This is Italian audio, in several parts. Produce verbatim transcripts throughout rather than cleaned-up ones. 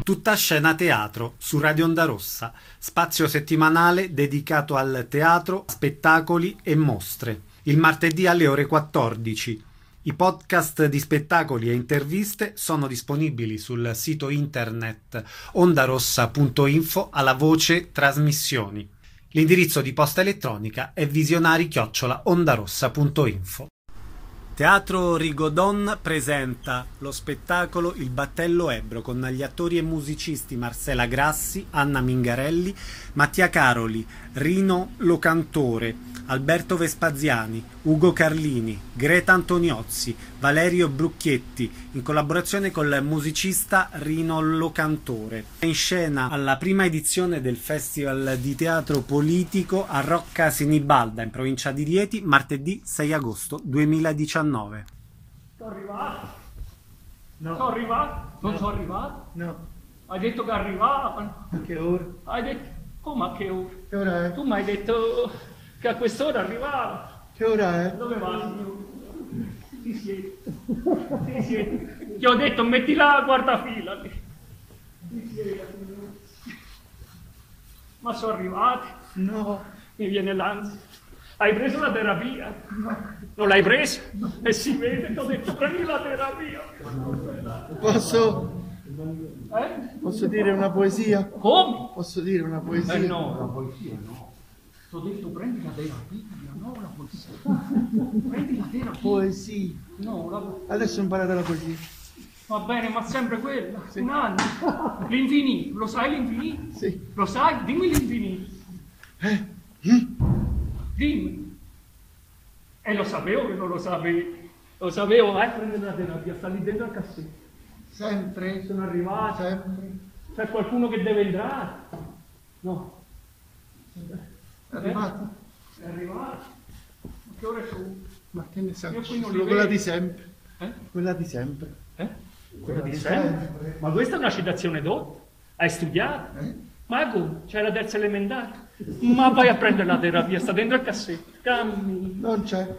Tutta scena teatro su Radio Onda Rossa, spazio settimanale dedicato al teatro, spettacoli e mostre. Il martedì alle ore quattordici. I podcast di spettacoli e interviste sono disponibili sul sito internet ondarossa punto info alla voce trasmissioni. L'indirizzo di posta elettronica è visionari chiocciola ondarossa punto info. Teatro Rigodon presenta lo spettacolo Il Battello Ebbro con gli attori e musicisti Marcela Grassi, Anna Mingarelli, Mattia Caroli, Rino Locantore, Alberto Vespaziani, Ugo Carlini, Greta Antoniozzi, Valerio Brucchietti, in collaborazione col musicista Rino Locantore. È in scena alla prima edizione del Festival di Teatro Politico a Rocca Sinibalda, in provincia di Rieti, martedì sei agosto duemiladiciannove. Sono arrivato? No. Sono arrivato? Non No. sono arrivato? No. Hai detto che arrivavano? A che ora? Hai detto... Come a che ora? Che ora è? Tu mi hai detto che a quest'ora arrivavano. Che ora è? Dove va, signore? Ti siedi. Ti siedi. Ti ho detto metti la guardafila lì. Ti siedi, signore. Ma sono arrivati. No. Mi viene l'ansia. Hai preso la terapia? No. Non l'hai presa? E si vede, ti ho detto prendi la terapia. Posso... Eh? Posso dire una poesia? Come? Posso dire una poesia? Eh no, la poesia no. Ti ho detto prendi la terapia, no la poesia. Prendi la terapia. Poesia. No, la poesia. Adesso imparate la poesia. Va bene, ma sempre quella. Sì. Un anno. L'infinito. Lo sai l'infinito? Sì. Lo sai? Dimmi l'infinito. Eh? Mm? Dimmi. E lo sapevo che non lo sapevi. Lo sapevo, vai a prendere la terapia, sta lì dentro al cassetto. Sempre. Sono arrivato. Sempre. C'è qualcuno che deve entrare? No. È arrivato? È arrivato. Ma che ore sono? Ma che ne sai? Io qui non li Solo quella vedo. di sempre. Eh? Quella di sempre. Eh? Quella di sempre? Ma questa è una citazione dotta? Hai studiato? Eh? Ma come? C'è la terza elementare? Ma vai a prendere la terapia, sta dentro al cassetto. Cammini. Non c'è.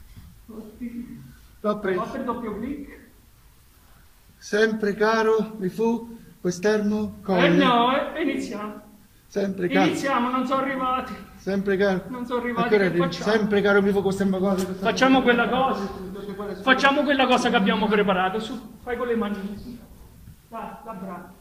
L'ho preso. Fa per doppio clic. Sempre caro mi fu quest'ermo colle. Eh no, eh, iniziamo. Sempre caro. Iniziamo, non sono arrivati. Sempre caro. Non sono arrivati, A che ora che arrivi? facciamo? Sempre caro mi fu quest'ermo colle. Facciamo quella cosa. Facciamo quella cosa che abbiamo preparato. Su, fai con le manine. Dai, da bravo.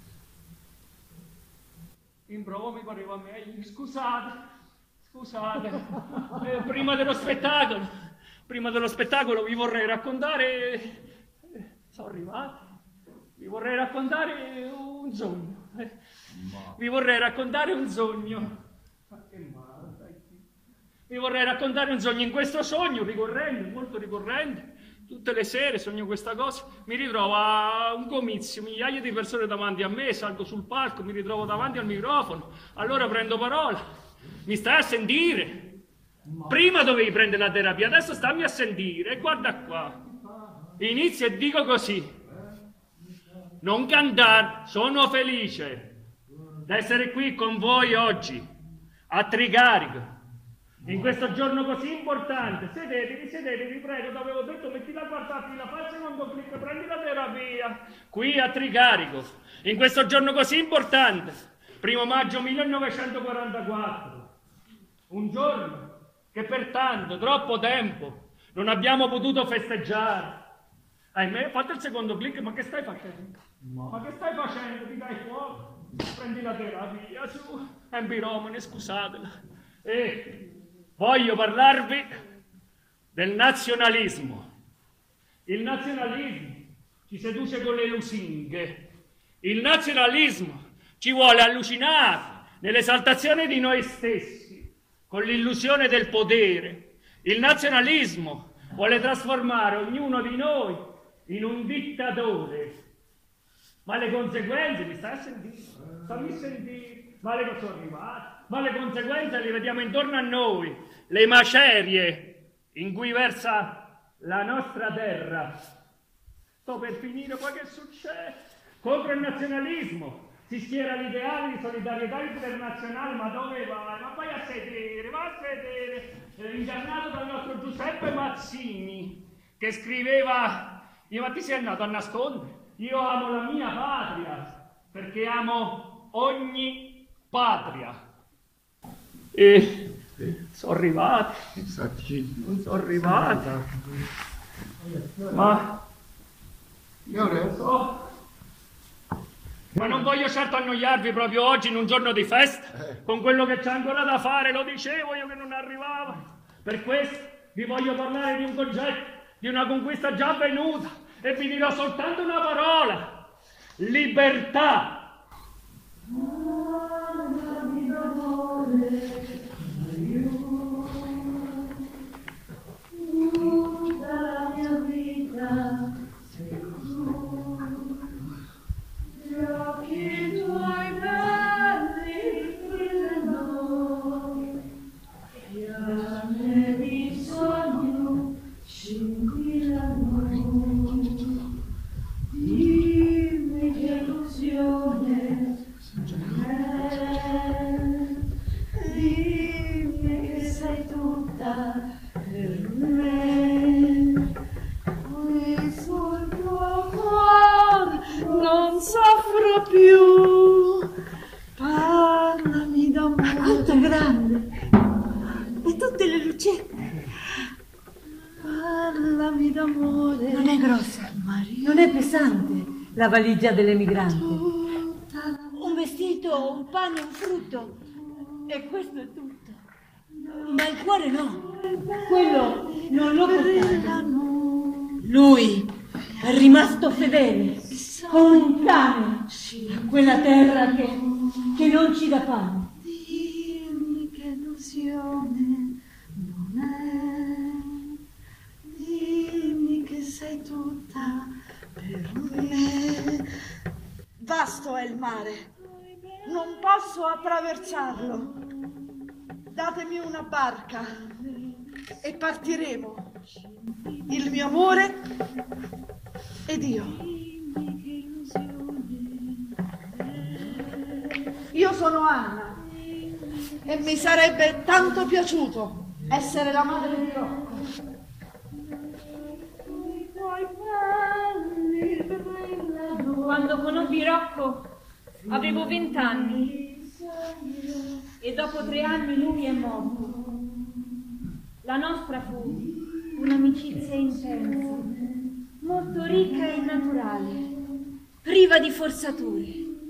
In prova mi pareva meglio. Scusate, scusate. Eh, prima dello spettacolo, prima dello spettacolo vi vorrei raccontare... eh, Sono arrivato. Vi vorrei raccontare un sogno. Eh, Vi vorrei raccontare un sogno. Ma che male, dai. Vi vorrei raccontare un sogno. In questo sogno ricorrente, molto ricorrente, tutte le sere sogno questa cosa, mi ritrovo a un comizio, migliaia di persone davanti a me, salgo sul palco, mi ritrovo davanti al microfono, allora prendo parola. Mi stai a sentire? Prima dovevi prendere la terapia, adesso stammi a sentire, e guarda qua. Inizio e dico così. Non cantare, sono felice di essere qui con voi oggi, a Tricarico. In questo giorno così importante, sedetevi, sedetevi, prego, ti avevo detto metti la quarta fila, fai il secondo clic, prendi la terapia, qui a Tricarico, in questo giorno così importante, primo maggio millenovecentoquarantaquattro, un giorno che per tanto, troppo tempo, non abbiamo potuto festeggiare. Ahimè, fate il secondo clic, ma che stai facendo? Ma che stai facendo? Ti dai fuoco? Prendi la terapia, su, è un piromane, scusatela. E... voglio parlarvi del nazionalismo. Il nazionalismo ci seduce con le lusinghe. Il nazionalismo ci vuole allucinare nell'esaltazione di noi stessi, con l'illusione del potere. Il nazionalismo vuole trasformare ognuno di noi in un dittatore. Ma le conseguenze, mi stai a sentire? Stammi a sentire. Ma le cose sono arrivate. Ma le conseguenze le vediamo intorno a noi, le macerie in cui versa la nostra terra. Sto per finire, poi che succede? Contro il nazionalismo si schiera l'ideale di solidarietà internazionale, ma dove vai? Ma vai a sedere, vai a sedere. Eh, incarnato dal nostro Giuseppe Mazzini, che scriveva: io, ma ti sei andato a nascondere? Io amo la mia patria, perché amo ogni patria. E sono arrivati, sono arrivati, ma oh, ma non voglio certo annoiarvi proprio oggi in un giorno di festa, con quello che c'è ancora da fare, lo dicevo io che non arrivava. Per questo vi voglio parlare di un concetto, di una conquista già avvenuta, e vi dirò soltanto una parola: libertà. Tutta la mia vita sei tu, gli occhi tuoi belli brillano, fiamme di sogno scintillano. Dimmi che illusione è, dimmi che sei tutta per me, qui sul tuo cuore non soffro più, parlami d'amore. Quanto è grande! E tutte le lucette! Parlami d'amore. Non è grossa, Maria, non è pesante la valigia dell'emigrante. tutta la Un vestito, un pane, un frutto. E questo è tutto. Ma il cuore no. Quello non lo portava. brillano. Lui è rimasto fedele, come un cane, a quella terra che, che non ci dà pane. Dimmi che illusione non è, dimmi che sei tutta per me. Vasto è il mare, non posso attraversarlo. Datemi una barca e partiremo. Il mio amore ed io. Io sono Anna e mi sarebbe tanto piaciuto essere la madre di Rocco. Quando conobbi Rocco avevo vent'anni e dopo tre anni lui è morto. La nostra fu un'amicizia intensa, molto ricca e naturale, priva di forzature.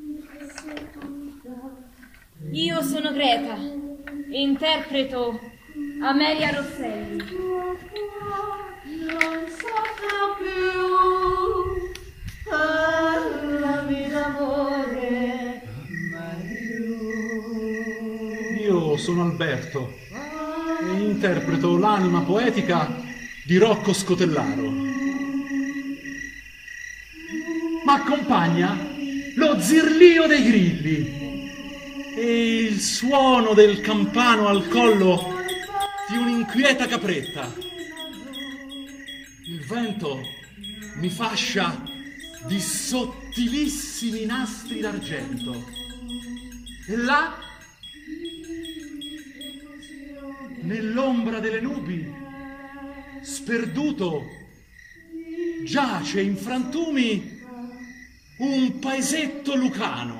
Io sono Greta e interpreto Ameria Rosselli. Non soffro più, parlami d'amore, Io sono Alberto e interpreto l'anima poetica di Rocco Scotellaro. Ma accompagna lo zirlio dei grilli e il suono del campano al collo di un'inquieta capretta. Il vento mi fascia di sottilissimi nastri d'argento. E là, nell'ombra delle nubi, sperduto, giace in frantumi un paesetto lucano.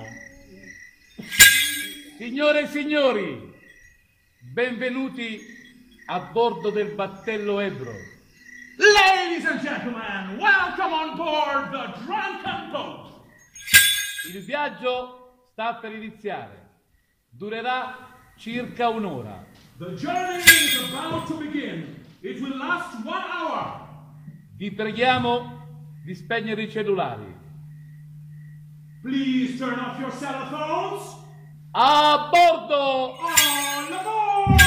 Signore e signori, benvenuti a bordo del battello Ebro. Ladies and gentlemen, welcome on board the Drunken Boat. Il viaggio sta per iniziare. Durerà circa un'ora. The journey is about to begin. It will last one hour. Vi preghiamo di spegnere i cellulari. Please turn off your cell phones. A bordo! On board!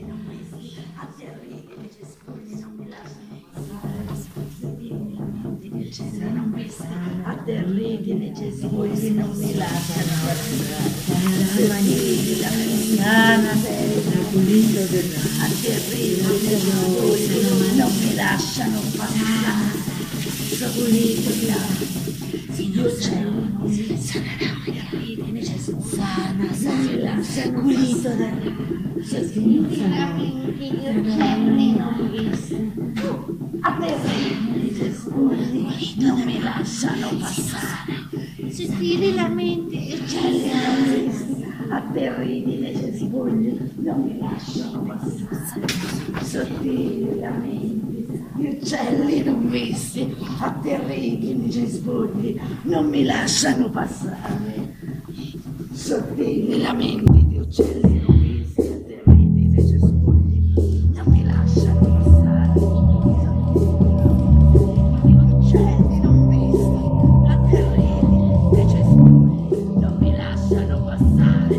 uccelli non visti, atterriti, cespugli non mi lasciano passare. Sottilmente gli uccelli non visti, atterriti, nei cespugli non mi lasciano passare. Sottilmente la sana terra, pulito dell'acqua, atterriti, nei cespugli non mi lasciano passare. Pulito dell'acqua. Gli uccelli non si saranno necessari, sana, sana, pulito dall'acqua. Sottilmente gli uccelli non visti, atterriti, cespugli non mi lasciano passare. Sottili lamenti gli uccelli non visti, atterriti nei cespugli non mi lasciano passare. Sottili lamenti gli uccelli non visti, atterriti nei cespugli non mi lasciano passare. Sottili lamenti di uccelli non visti, atterriti nei cespugli non mi lasciano passare. Uccelli non visti, atterriti nei cespugli non mi lasciano passare.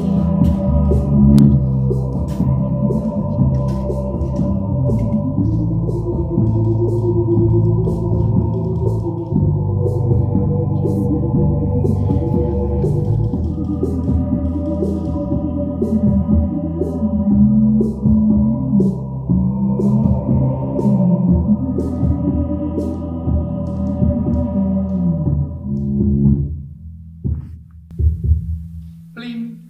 Plin,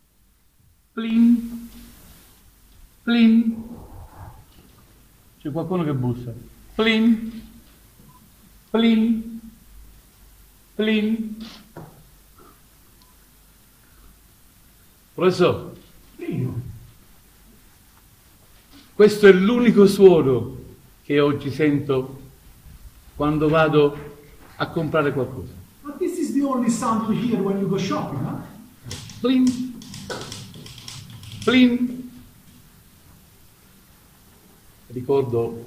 plin, plin. C'è qualcuno che bussa. Plin, plin, plin. Professore, questo è l'unico suono che oggi sento quando vado a comprare qualcosa. But this is the only sound you hear when you go shopping, huh? Plin, plin. Ricordo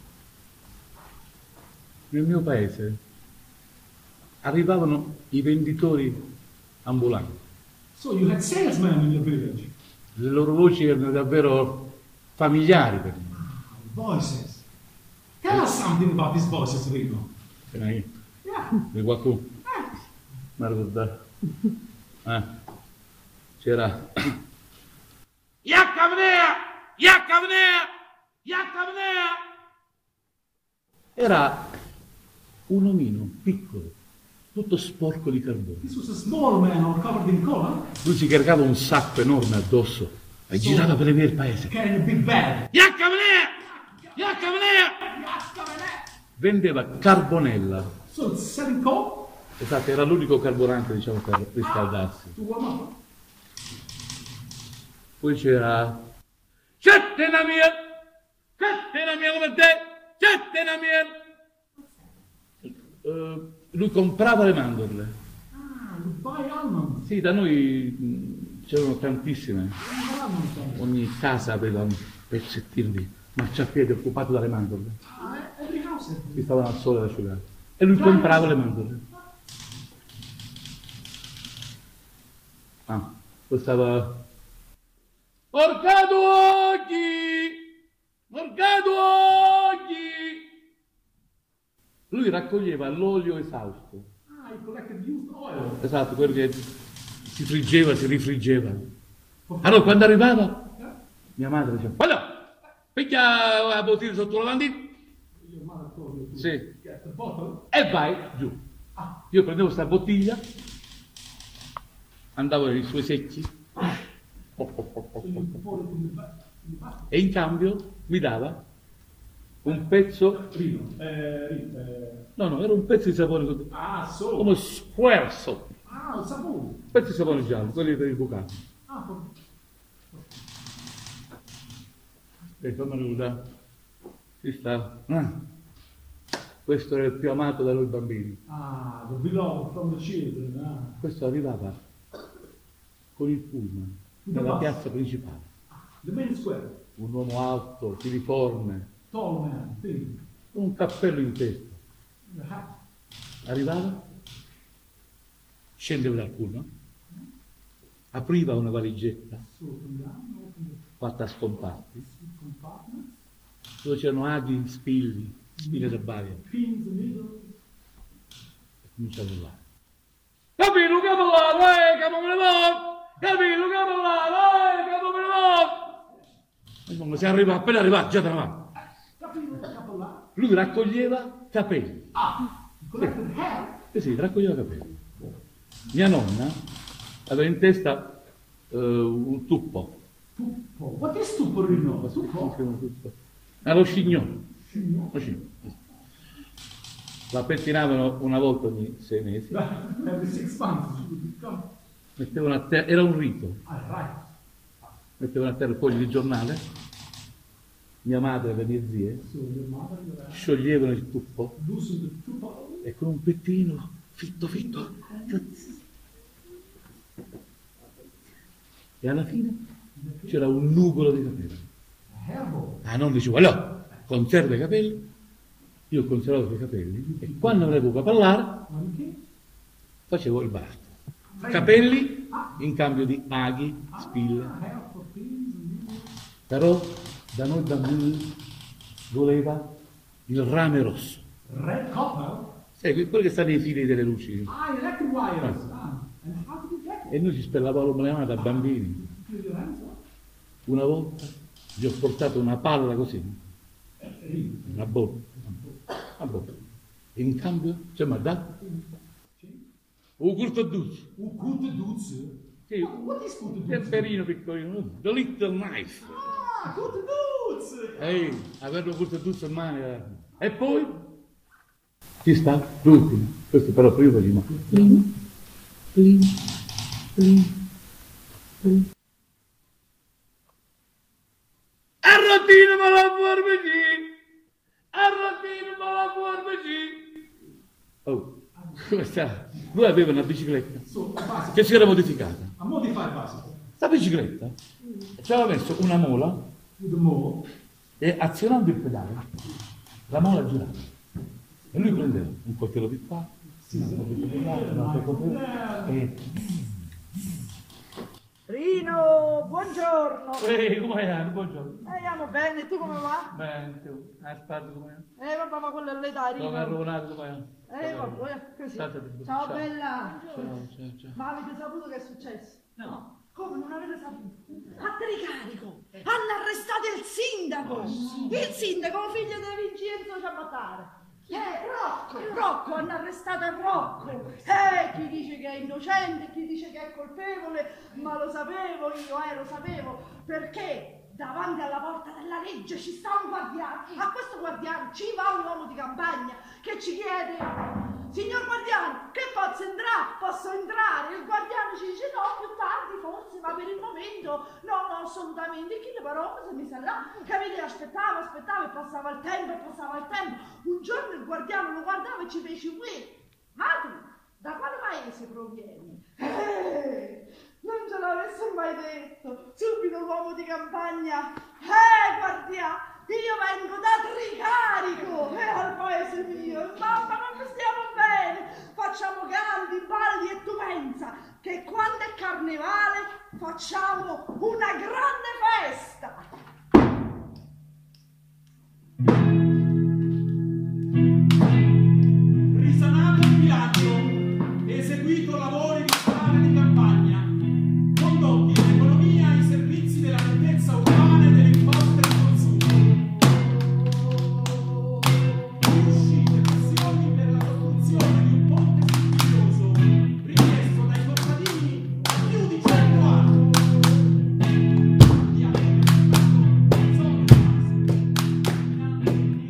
nel mio paese arrivavano i venditori ambulanti. So you had salesmen in your village. Le loro voci erano davvero familiari per me. Voices. Tell us something about these voices, Rino. C'era io. Yeah. Di qualcuno? Mi ricordo. Eh. C'era. Iacavnea! Iacavnea! Iacavnea! Era un omino piccolo, tutto sporco di carbone. This was a small man all covered in coal. Lui si caricava un sacco enorme addosso e So, girava per le vie del paese. Carrying a big bag. Iacavnea! Iacavnea! Vendeva carbonella. So it's selling coal Esatto, era l'unico carburante, diciamo, per riscaldarsi. to warm up. Poi c'era Cettena mia! Cettena mia come te! Cettena mia! Uh, lui comprava le mandorle. Ah, you buy almonds. Sì, da noi mh, c'erano tantissime. Ogni casa aveva un pezzettino di marciapiede occupato dalle mandorle. Ah, every house. Si stavano al sole ad asciugare. E lui comprava le mandorle. Ah, poi stava... Mercato oggi! Mercato oggi! Lui raccoglieva l'olio esausto. Ah, you collected used oil. Esatto, quello che si friggeva, si rifriggeva. Allora quando arrivava, mia madre diceva, guarda, piglia la bottiglia sotto la lavandina. Your mother told you to Sì. get the bottle. E vai giù. Io prendevo questa bottiglia, andavo nei suoi secchi, So you pour it in the ba- in the basket. e in cambio mi dava un pezzo, Rino. Eh, Rino. Eh. no no, era un pezzo di sapone così, Ah, so. come squerzo, Ah, il sapone. un pezzo di sapone giallo, quelli per i bucati. Ah, for- E come lui da, si sta, ah, questo era il più amato da noi bambini. ah, the beloved from the children. Ah. Questo arrivava con il pullman nella piazza principale, The main square. un uomo alto, filiforme, Tall man, thin. con un cappello in testa. The hat. Arrivava, scendeva dal pullman, apriva una valigetta, So from down, open fatta a scomparti, dove c'erano aghi, spilli, spille da baia. E comincia a urlare. Capito, capolano, eh, capo me ne va! Capito, capolano, eh, capo me ne va! Ma si arriva, appena arrivato, già da avanti. Lui raccoglieva capelli. Ah, collected hair? Eh sì, raccoglieva capelli. Mia nonna aveva in testa uh, un tuppo. Tuppo? What is tuppo, Rino? Tuppo? Ah, lo scignone. Lo scignone. La pettinavano una volta ogni sei mesi. Every six months. Mettevano a terra, era un rito. Ah, right. Mettevano a terra fogli di giornale. Mia madre e le mie zie scioglievano il tuppo e con un pettino fitto fitto e alla fine c'era un nugolo di capelli. Ah, non dicevo, allora, conserva i capelli. Io ho conservato i capelli e quando avevo da parlare facevo il bardo. Capelli in cambio di aghi, spille. Però da noi bambini voleva il rame rosso. Red copper? Sì, quello che sta nei fili delle luci. Ah, electric wires. Ah. And how to get it? E noi ci spellavamo le mani da bambini. Una volta gli ho portato una palla così, una bolla, una bolla. E in cambio, cioè, mi ha dato un curto duzzo. Un curto duzzo? Sì, What is curto duzzo? un temperino piccolino, the little knife. Ah, curto duzzo! Ehi, avere un curto duzzo in mano. eh. E poi ci sta l'ultimo. Questo però prima prima. Prima, prima, prima, prima. Arrotino me la forbici! Arrotino me la forbici! Oh, come sta? Lui aveva una bicicletta che si era modificata. A modified bicycle. Sta bicicletta ci aveva messo una mola e azionando il pedale la mola girava. E lui prendeva un coltello di qua, un coltello di là, un altro coltello e... Rino, buongiorno. Ehi, come hai? Buongiorno. Eh, andiamo bene, tu come va? Bene, tu. Aspetta, come è? Eh, vabbè, ma quello è l'età, Rino. Come è rovinato, come è? Eh, vabbè, così. State, Ciao, ciao. bella. Ciao, ciao, ciao. Ma avete saputo che è successo? No. Come non avete saputo? A Tricarico hanno arrestato il sindaco. Il sindaco, figlio di Vincenzo Ciabattare. Eh, Rocco, Rocco, hanno arrestato a Rocco. Eh, chi dice che è innocente, chi dice che è colpevole, ma lo sapevo io, eh, lo sapevo, perché davanti alla porta della legge ci sta un guardiano. A questo guardiano ci va un uomo di campagna che ci chiede: signor guardiano, che posso entrare? Posso entrare? Il guardiano ci dice: no, più tardi forse, ma per il momento no, no, assolutamente. E chi le parole se mi sa là? Capite? Aspettava, aspettava e passava il tempo, e passava il tempo. Un giorno il guardiano lo guardava e ci fece: uè, ma tu da quale paese provieni? Eh, non ce l'avesse mai detto. Subito l'uomo di campagna: eh, guardiano, io vengo da Tricarico, eh, al paese mio. Mamma, non stiamo bene. Facciamo canti, balli e tu pensa che quando è carnevale facciamo una grande festa. Risanato il viaggio, eseguito lavori di strade di campagna, condotti in economia ai servizi della nettezza urbana e delle imposte al consumo. Uscite missioni per la costruzione di un ponte silvioso, richiesto dai contadini da più di cento anni. Di avere zone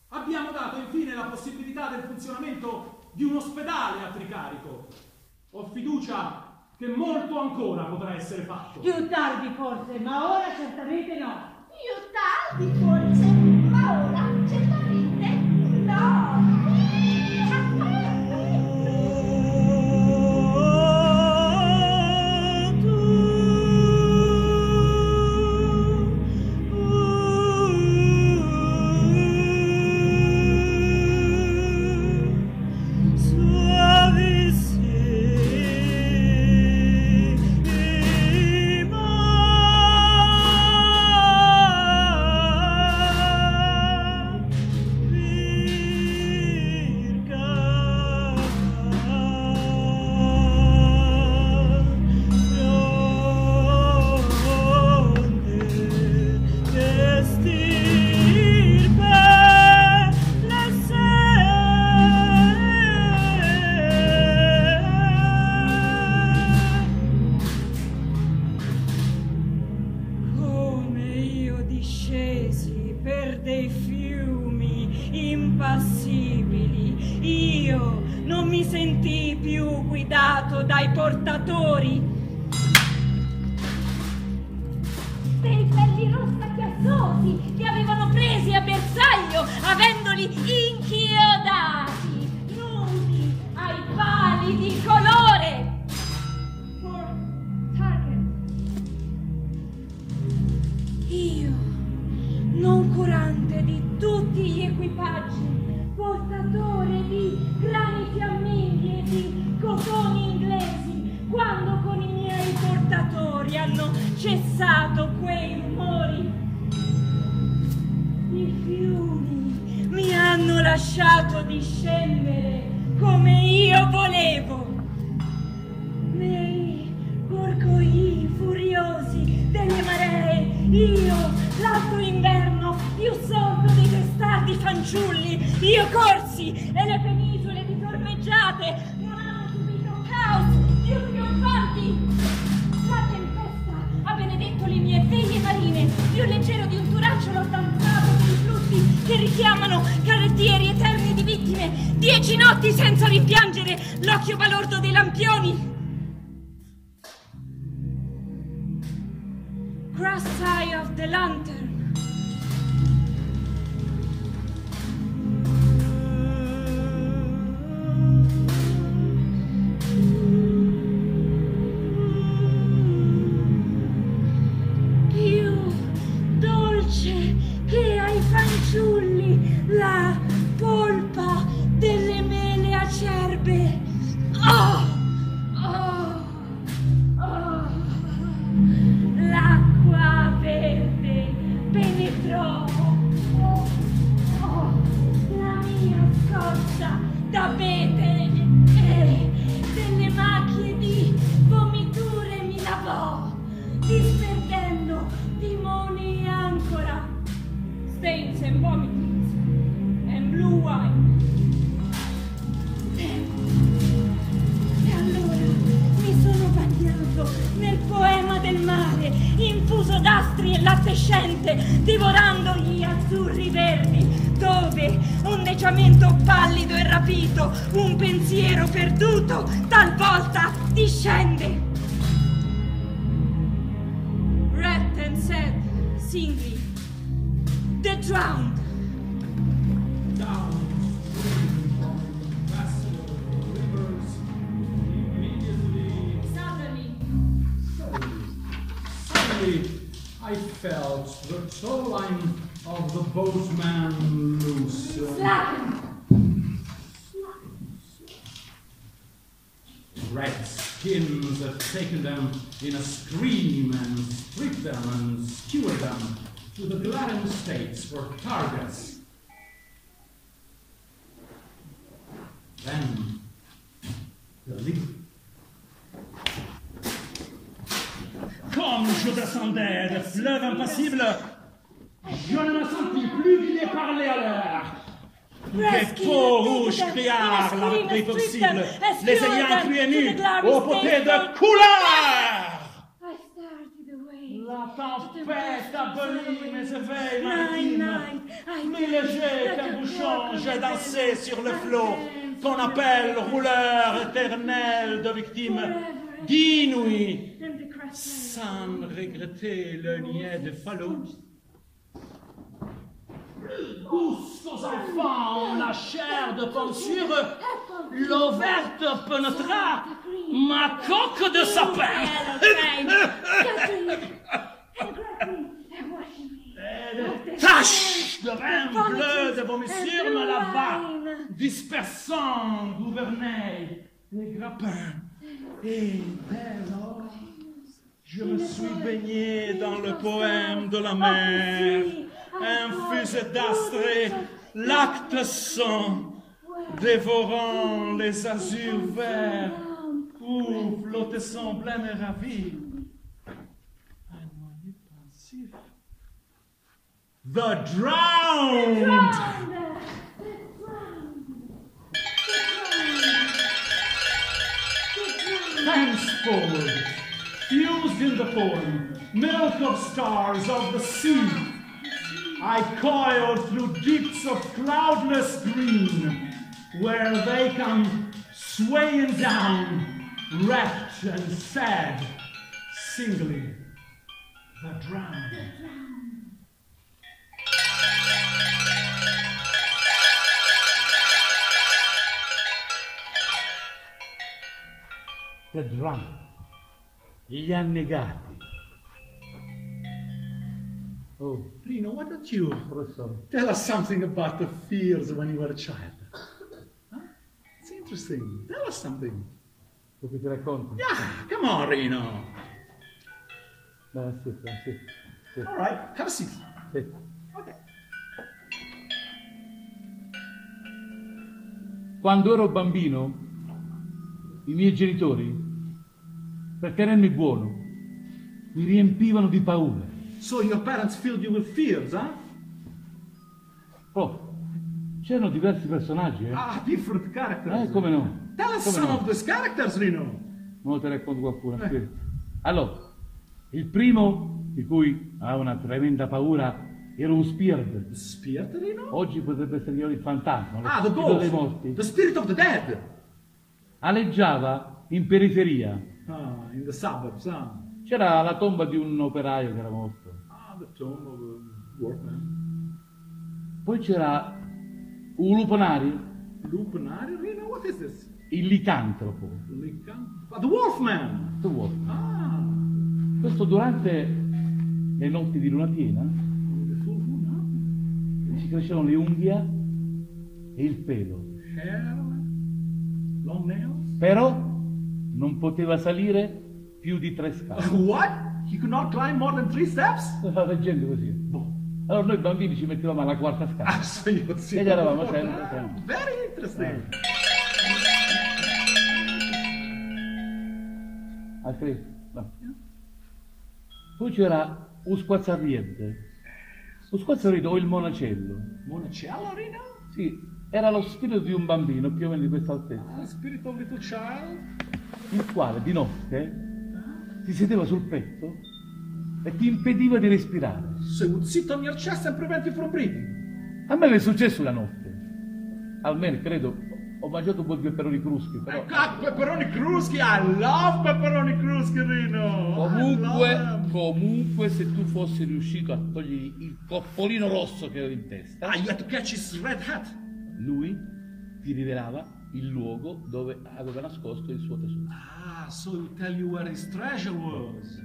Abbiamo dato infine la possibilità del funzionamento di un ospedale a Tricarico. Ho fiducia che molto ancora potrà essere fatto. Più tardi forse, ma ora certamente no. Più tardi forse, ma ora certamente no. Dai portatori dei belli rossacchiassosi che avevano presi a bersaglio, avendoli inchiodati nudi ai pali di colore. For target. Io, non curante di tutti gli equipaggi, portatore di grani fiamminghi e di cotoni inglesi, quando con i miei portatori hanno cessato quei rumori, i fiumi mi hanno lasciato discendere come io volevo nei gorgogli furiosi delle maree. Io, l'alto inverno, più sordo dei testardi fanciulli, io corsi e le penisole disormeggiate più trionfanti. La tempesta ha benedetto le mie veglie marine, più leggero di un turacciolo danzato dei flussi che richiamano carrettieri eterni di vittime. Dieci notti senza rimpiangere l'occhio balordo dei lampioni. Cross eye of the lantern. Che ai fanciulli la polpa delle mele acerbe. Oh, oh, oh. L'acqua verde penetrò. Oh, oh. La mia scoccia d'abete e delle macchie di vomiture mi lavò, disperdendo timoni e ancora, stains and vomitings and blue wine. E, e allora mi sono bagnato nel poema del mare, infuso d'astri e latte scente, divorando gli azzurri verdi, dove ondeggiamento pallido e rapito, un pensiero perduto talvolta discende. Rat and said, singly, the drowned. Down, vessel, rivers, immediately. Suddenly. Suddenly, I felt the tow line of the boatman loose. Slacken. Red skins had taken them in a scream and stripped them and skewered them to the glaring states for targets. Then the leap. Comme je descendais de fleuve impassible, je ne me sentis plus guidé par les haleurs. Que peau rouge criard la possible, les ayants inclus nus au poté de couleur. I started away. La tempête abolit mes éveils Night, maritimes. night, plus léger qu'un bouchon, j'ai dansé sur le flot qu'on appelle rouleur éternel de victimes dix nuits, sans regretter le niais de Fallot. Tous aux enfants ont la chair de ponsure, l'eau verte pénétra ma coque de sapin. Et des taches de vin bleu de vomissure me lava, dispersant gouvernail les grappins. Et dès lors, je me suis baigné dans le poème de la mer, infusé d'astre, l'acte sang, dévorant les azurs verts où flottait son blême ravi. Un noyé pensif. The drowned! Henceforward, fused in the poem, milk of stars of the sea, I coil through deeps of cloudless green, where they come swaying down, wrecked and sad, singly, the drowned. The drowned. Gli annegati. Oh, Rino, why don't you professore. tell us something about the fears when you were a child? Huh? It's interesting. Tell us something. Vuoi che ti racconto? Yeah, come on, Rino. Beh, sì, sì, sì. All right, have a seat. Sì. Okay. Quando ero bambino, i miei genitori, per tenermi buono, mi riempivano di paure. So your parents filled you with fears, huh? Oh, c'erano diversi personaggi, eh? Ah, different characters. Eh, come no? Tell us Come some no? of these characters, Rino. Non te ne racconto qualcuno. Eh. Sì. Allora, il primo, di cui ha una tremenda paura, era un spirit. The spirit, Rino? Oggi potrebbe essere io il fantasma, lo Ah, the spirito dei ghost. morti. The spirit of the dead. Aleggiava in periferia. Ah, in the suburbs, huh? C'era la tomba di un operaio che era morto. Ah, the tomb of a workman. Poi c'era un luponario, Luponario, Rino? What is this? il licantropo. Lycan- Ah, the Wolfman. Tu vuoi? Ah, Questo durante le notti di luna piena the full moon, huh? ci crescevano le unghie e il pelo. Hair, long nails. Però non poteva salire più di tre scale. What? He could not climb more than three steps? Stava leggendo così. Boh. Allora noi bambini ci mettevamo alla quarta scala. Ah, so io sì. E gli eravamo sempre, sempre. Very interesting. Altri? No. Poi c'era un squazzarriente. Lo squazzarriente o il monacello. Monacello, Rino? Sì, era lo spirito di un bambino più o meno di questa altezza, The spirit of little child? il quale di notte ti sedeva sul petto e ti impediva di respirare. So he would sit on your chest and prevent you from breathing. A me mi è successo la notte. Almeno credo, ho mangiato un po' di peperoni cruschi, però. Ah, pepperoni cruschi, I love pepperoni cruschi, Rino. Comunque, comunque, se tu fossi riuscito a togliergli il coppolino rosso che aveva in testa, Ah, you had to catch his red hat. lui ti rivelava il luogo dove aveva nascosto il suo tesoro. Ah, so he would tell you where his treasure was.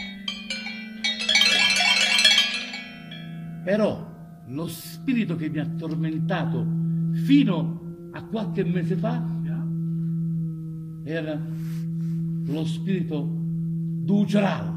Però lo spirito che mi ha tormentato fino a qualche mese fa Yeah? era lo spirito d'Ujaral.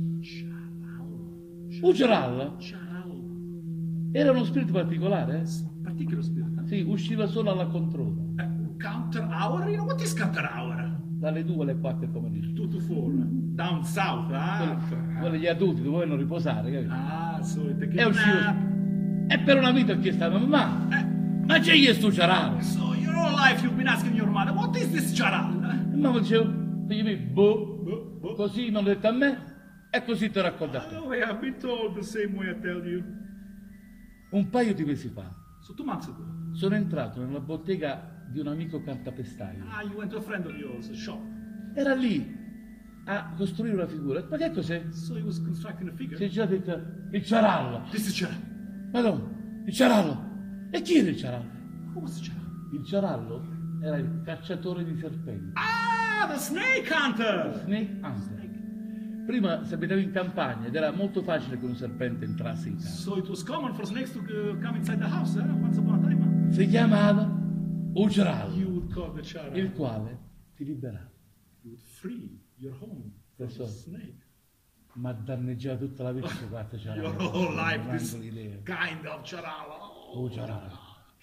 Ujaral Child. era uno spirito particolare, eh? Particular spirit, huh? Sì, usciva solo alla controlla, Uh, counter hour, Rino? What is counter hour? dalle due alle quattro del pomeriggio. Two to four. Down south, ah? Quelli gli adulti dovevano riposare, capito? Ah, so he take E a uscivo. nap. E per un amico che stava, mamma, Eh, ma c'è io sto Ujaral? So your whole life you've been asking your mother, what is this charal? E mamma diceva, figlio mio, boh, Boh, boh. così mi hanno detto a me e così ti racconto a te. Oh, I have been told the same way I tell you. Un paio di mesi fa So two months ago. sono entrato nella bottega di un amico cantapestaio. Ah, you went to a friend of yours, a shop. Era lì a costruire una figura. Ma che cos'è? So he was constructing a figure. Si è già detto il ciarallo. This is Ciarallo. Madonna, il ciarallo. E chi era il ciarallo? Who was Ciarallo? Il ciarallo era il cacciatore di serpenti. Ah, the snake hunter! Snake Hunter. Prima si abitava in campagna ed era molto facile che un serpente entrasse in casa. So it was common for snakes to uh, come inside the house, eh? Once upon a time. Si chiamava un ciarallo, You would call the Ciarallo. il quale ti liberava. You would free your home from Adesso the snake. ma danneggiava tutta la vita questo Your ciarallo. whole life, Non this ho l'idea. kind of Ciarallo. Oh, ciarallo.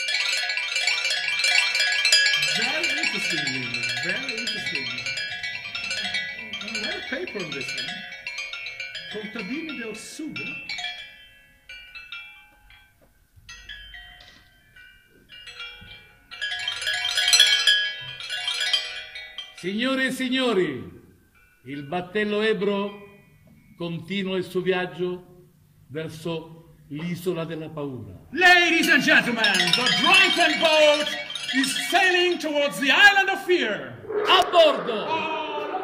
Very interesting, William. Very interesting. I read a paper on this one. Contadini del Sud. Signore e signori, il battello Ebro continua il suo viaggio verso l'isola della paura. Ladies and gentlemen, the drunken boat is sailing towards the island of fear. A bordo!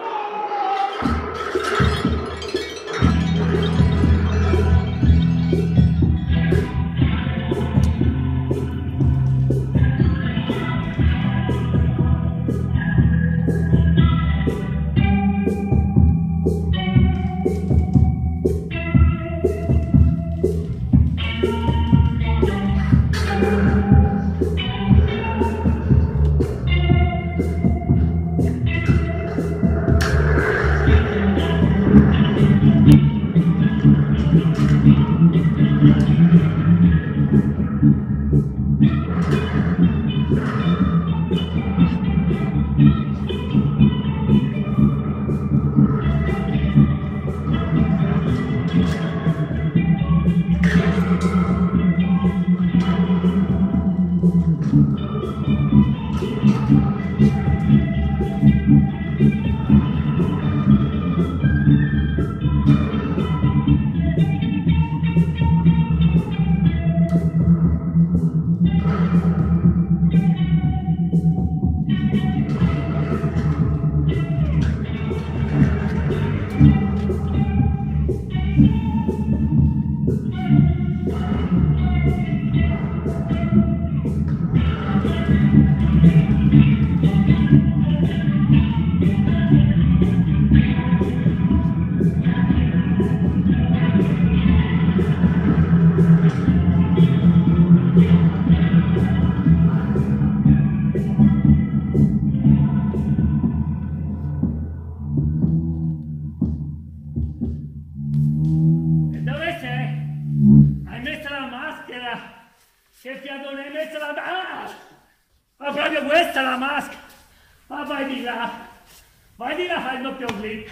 Che fiatone hai messo la... Ah! Ma proprio questa è la maschera! Ma vai di là! Vai di là, fai il doppio clic!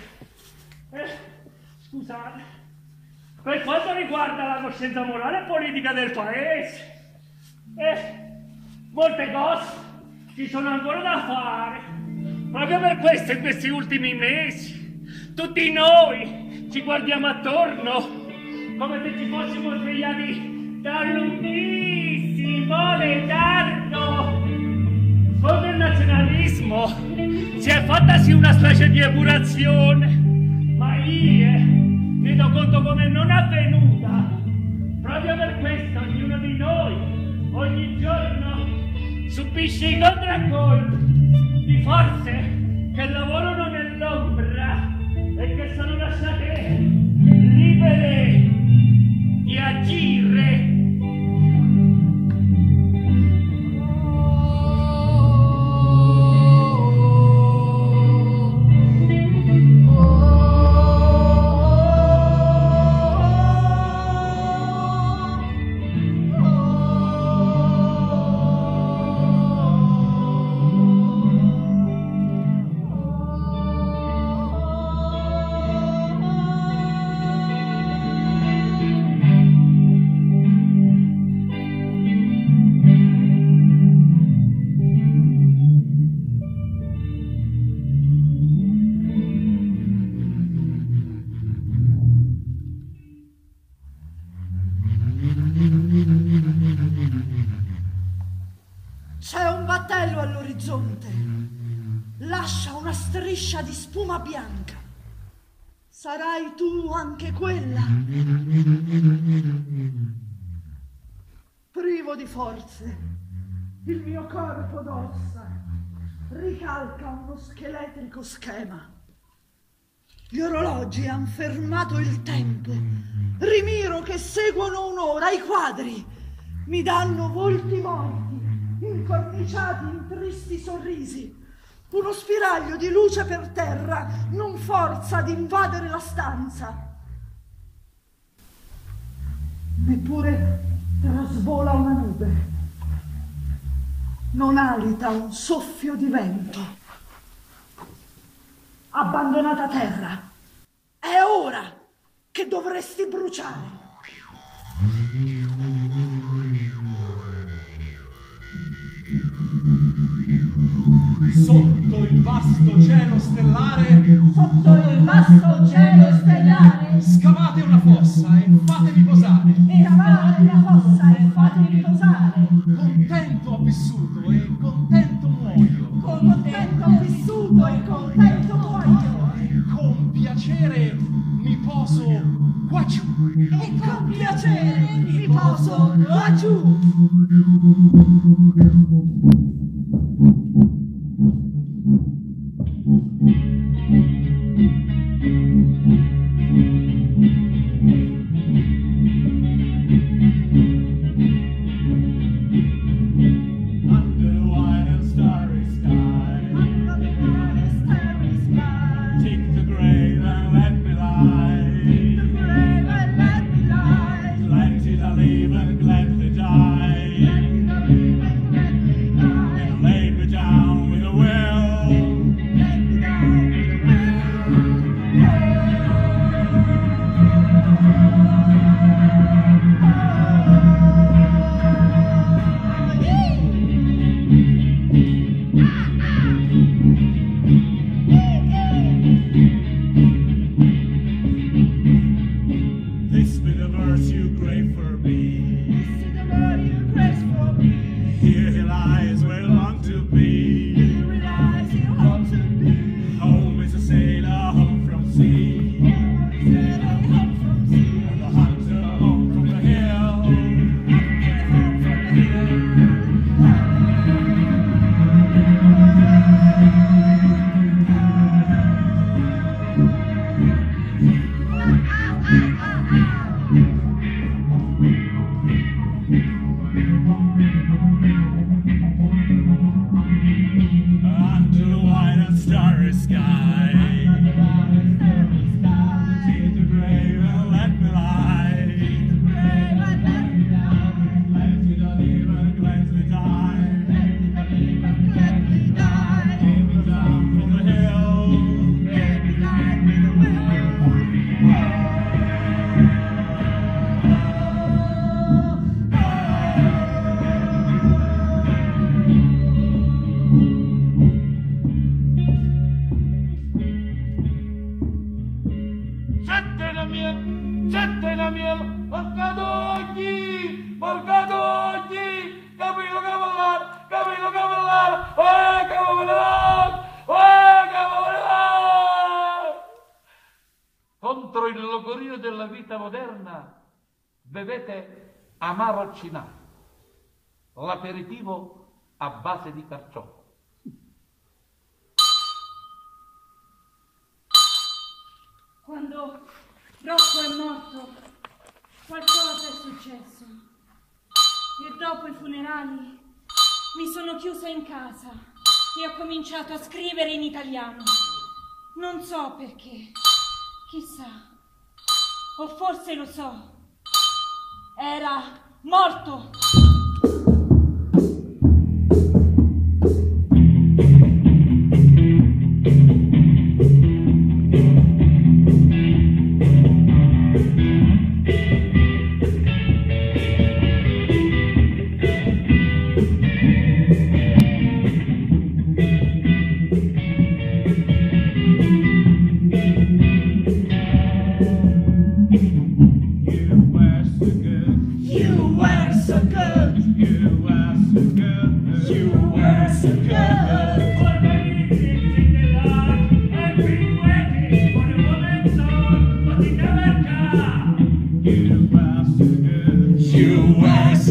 Eh, scusate, per quanto riguarda la coscienza morale e politica del paese, eh, molte cose ci sono ancora da fare. Proprio per questo in questi ultimi mesi tutti noi ci guardiamo attorno come se ci fossimo svegliati dal lunghissimo letargo. Come il nazionalismo si è fattasi una specie di epurazione, ma io mi do conto come non avvenuta. Proprio per questo ognuno di noi ogni giorno subisce i contraccolpi di forze che lavorano nell'ombra e che sono lasciate libere di agire. cielo all'orizzonte lascia una striscia di spuma bianca. Sarai tu anche quella? Privo di forze, il mio corpo d'ossa ricalca uno scheletrico schema. Gli orologi han fermato il tempo, rimiro che seguono un'ora, i quadri mi danno volti morti, incorniciati in tristi sorrisi. Uno spiraglio di luce per terra non forza ad invadere la stanza. Neppure trasvola una nube. Non alita un soffio di vento. Abbandonata terra, è ora che dovresti bruciare. Sotto il vasto cielo stellare, sotto il vasto cielo stellare, scavate una fossa e fatevi posare. E scavate la fossa e fatevi posare. Contento ho vissuto e contento muoio. Contento ho vissuto e contento muoio. Con piacere mi poso qua giù. E con piacere mi poso qua giù. Contro il logorio della vita moderna bevete amaro cinato, l'aperitivo a base di carciofo. Quando Rocco è morto, qualcosa è successo. E dopo i funerali mi sono chiusa in casa e ho cominciato a scrivere in italiano. Non so perché, chissà, o forse lo so, era morto. You were so good.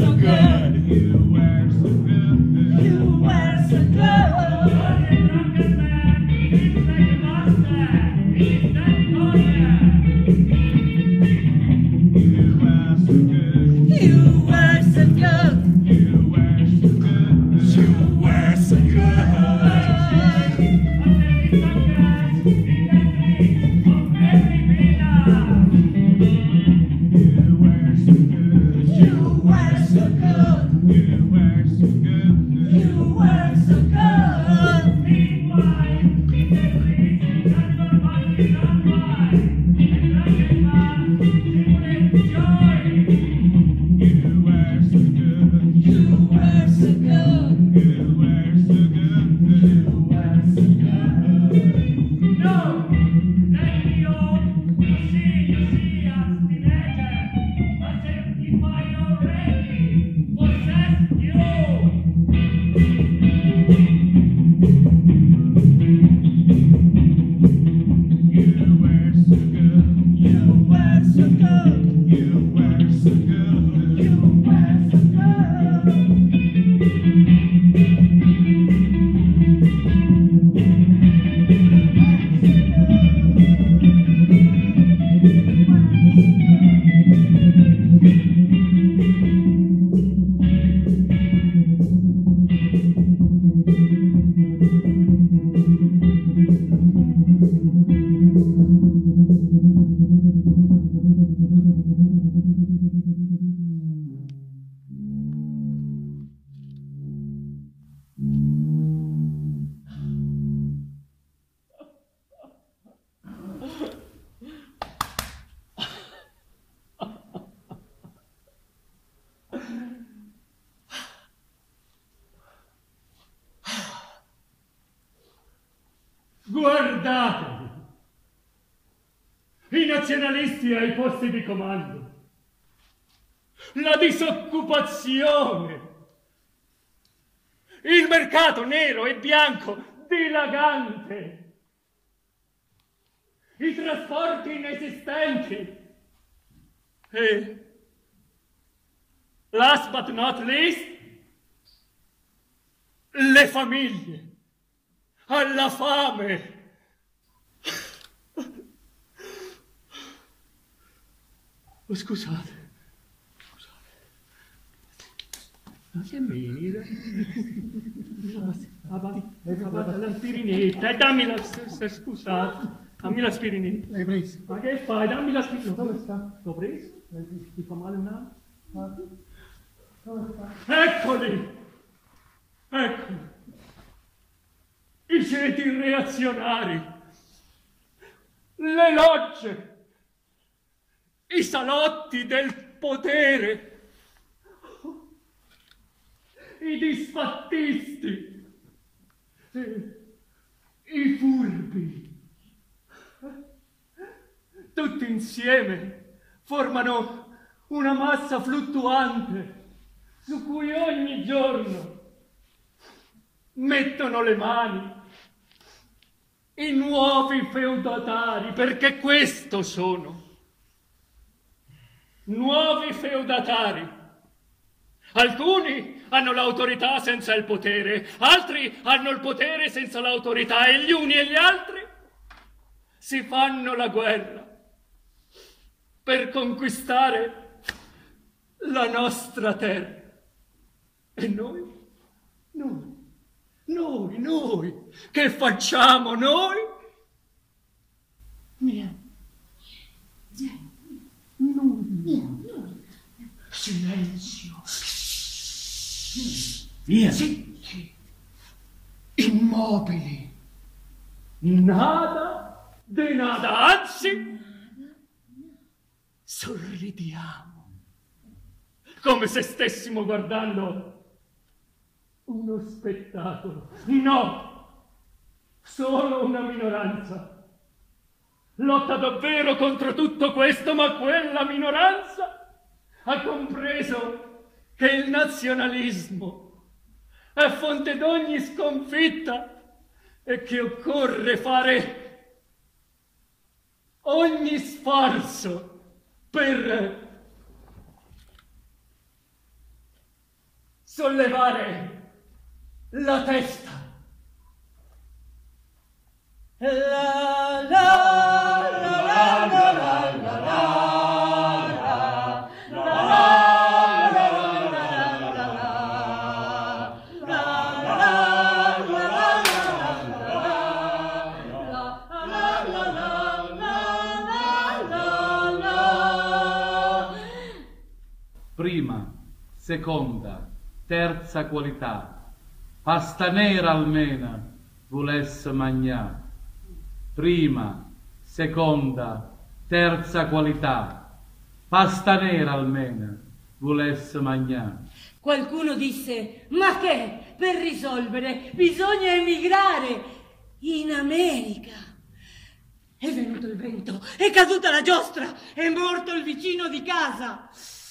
so good. You were so good. You were so Guardatevi! I nazionalisti ai posti di comando. La disoccupazione. Il mercato nero e bianco dilagante. I trasporti inesistenti. E, last but not least, le famiglie. Alla fame. Oh, scusate. Scusate. Che venire? Abbatti l'aspirinetta e dammi la... Scusate. Dammi l'aspirinetta. L'hai preso? Ma che fai? Dammi l'aspirinetta. Dove sta? L'ho preso? Ti fa male un anno? Dove sta? Eccoli! Eccoli! I ceti reazionari, le logge, i salotti del potere, i disfattisti, i furbi, tutti insieme formano una massa fluttuante su cui ogni giorno mettono le mani i nuovi feudatari, perché questo sono. Nuovi feudatari. Alcuni hanno l'autorità senza il potere, altri hanno il potere senza l'autorità, e gli uni e gli altri si fanno la guerra per conquistare la nostra terra. E noi? Noi? Noi, noi, che facciamo noi? Niente. Niente. Silenzio. Via. Zitti. Immobili. Nada de nada, anzi, sorridiamo. Come se stessimo guardando uno spettacolo. No! Solo una minoranza lotta davvero contro tutto questo, ma quella minoranza ha compreso che il nazionalismo è fonte d'ogni sconfitta e che occorre fare ogni sforzo per sollevare la testa. La la la la la la la prima, seconda, terza qualità, pasta nera almeno volesse mangiare. Prima, seconda, terza qualità, pasta nera almeno volesse mangiare. Qualcuno disse, ma che, per risolvere bisogna emigrare in America. È venuto il vento, è caduta la giostra, è morto il vicino di casa.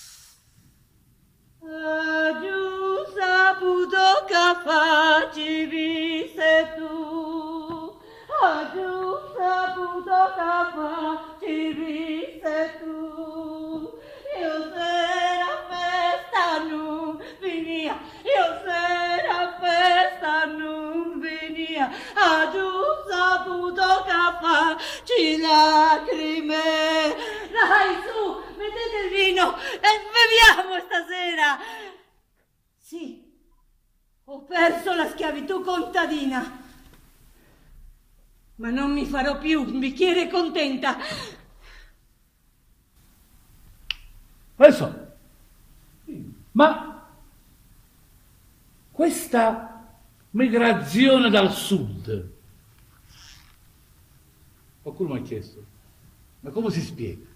Ha giù saputo che facevi se tu, ha giù saputo che facevi se tu, io sera festa non venia, io sera festa non venia, ha giù saputo che facevi lacrime. Dai su, mettete il vino e beviamo stasera. Sì, ho perso la schiavitù contadina, ma non mi farò più un bicchiere contenta. Adesso, ma questa migrazione dal sud, qualcuno mi ha chiesto, ma come si spiega?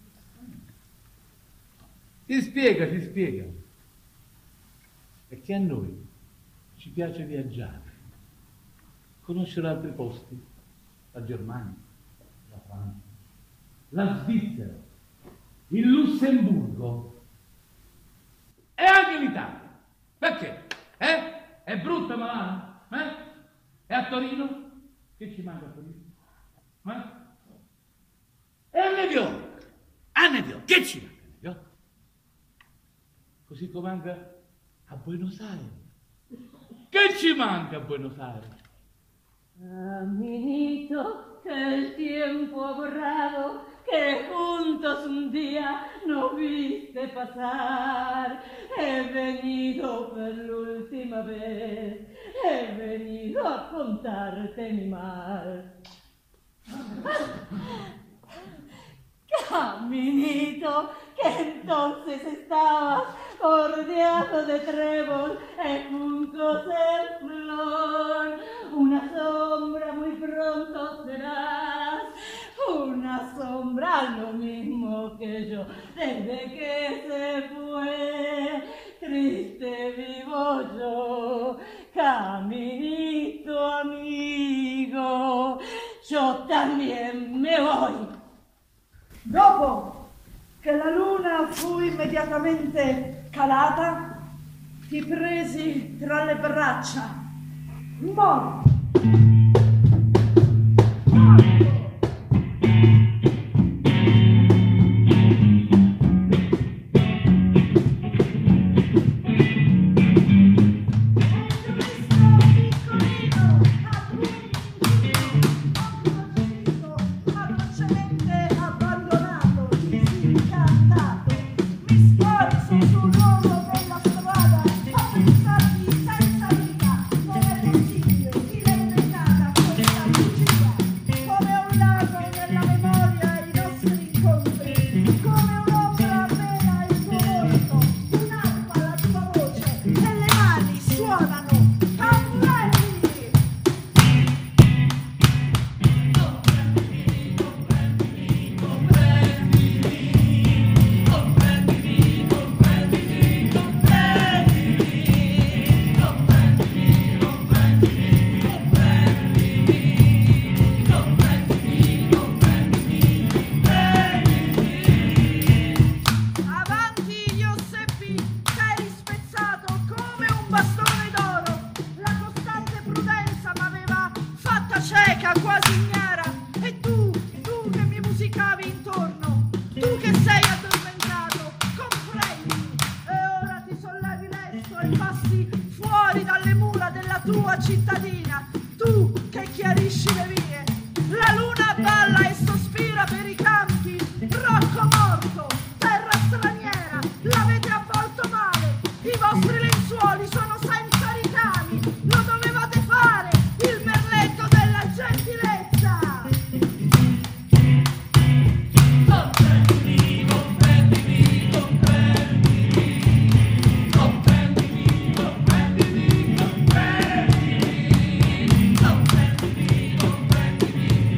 Si spiega, si spiega. Perché a noi ci piace viaggiare, conoscere altri posti, la Germania, la Francia, la Svizzera, il Lussemburgo e anche l'Italia. Perché? Eh? È brutta Milano? Eh? E a Torino? Che ci manca a Torino? Eh? E a New York? A New York, che ci manca a New York? Così come manca a Buenos Aires. Che ci manca a Buenos Aires? Caminito que el tiempo ha borrado, que juntos un día no viste pasar. He venido por l'ultima vez, he venido a contarte mi mal. Caminito, que entonces estabas rodeado de trébol e juncos en flor. Una sombra muy pronto serás, una sombra lo mismo que yo, desde que se fue, triste vivo yo. Caminito amigo, yo también me voy. Dopo che la luna fu immediatamente calata, ti presi tra le braccia, morto. Come un cittadina, tu che chiarisci le vie. La luna balla e sospira per i campi, Rocco morto, terra straniera, l'avete avvolto male, i vostri lenzuoli sono senza ricami, lo dovevate fare, il merletto della gentilezza. Comprendimi, comprendimi, comprendimi, comprendimi, comprendimi, comprendimi, comprendimi, comprendimi,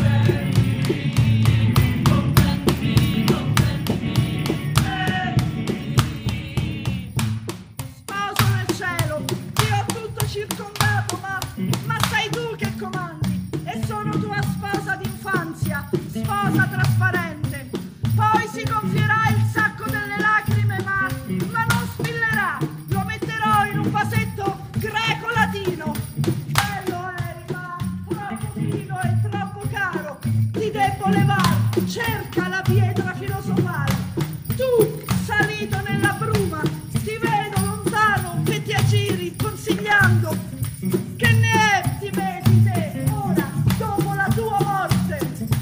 comprendimi, comprendimi, comprendimi. Sposo nel cielo, ti ho tutto circondato, ma, ma sei tu che comandi, e sono tua sposa d'infanzia, sposa trasparente. Poi si gonfierà il sacco delle lacrime, ma, ma non spillerà, lo metterò in un vasetto greco-latino. Bello eri, ma troppo fino e troppo caro, ti debbo levar, cerca la pietra filosofale. Tu, salito nella bruma, ti vedo lontano che ti aggiri consigliando. Che ne è di me di te ora, dopo la tua morte?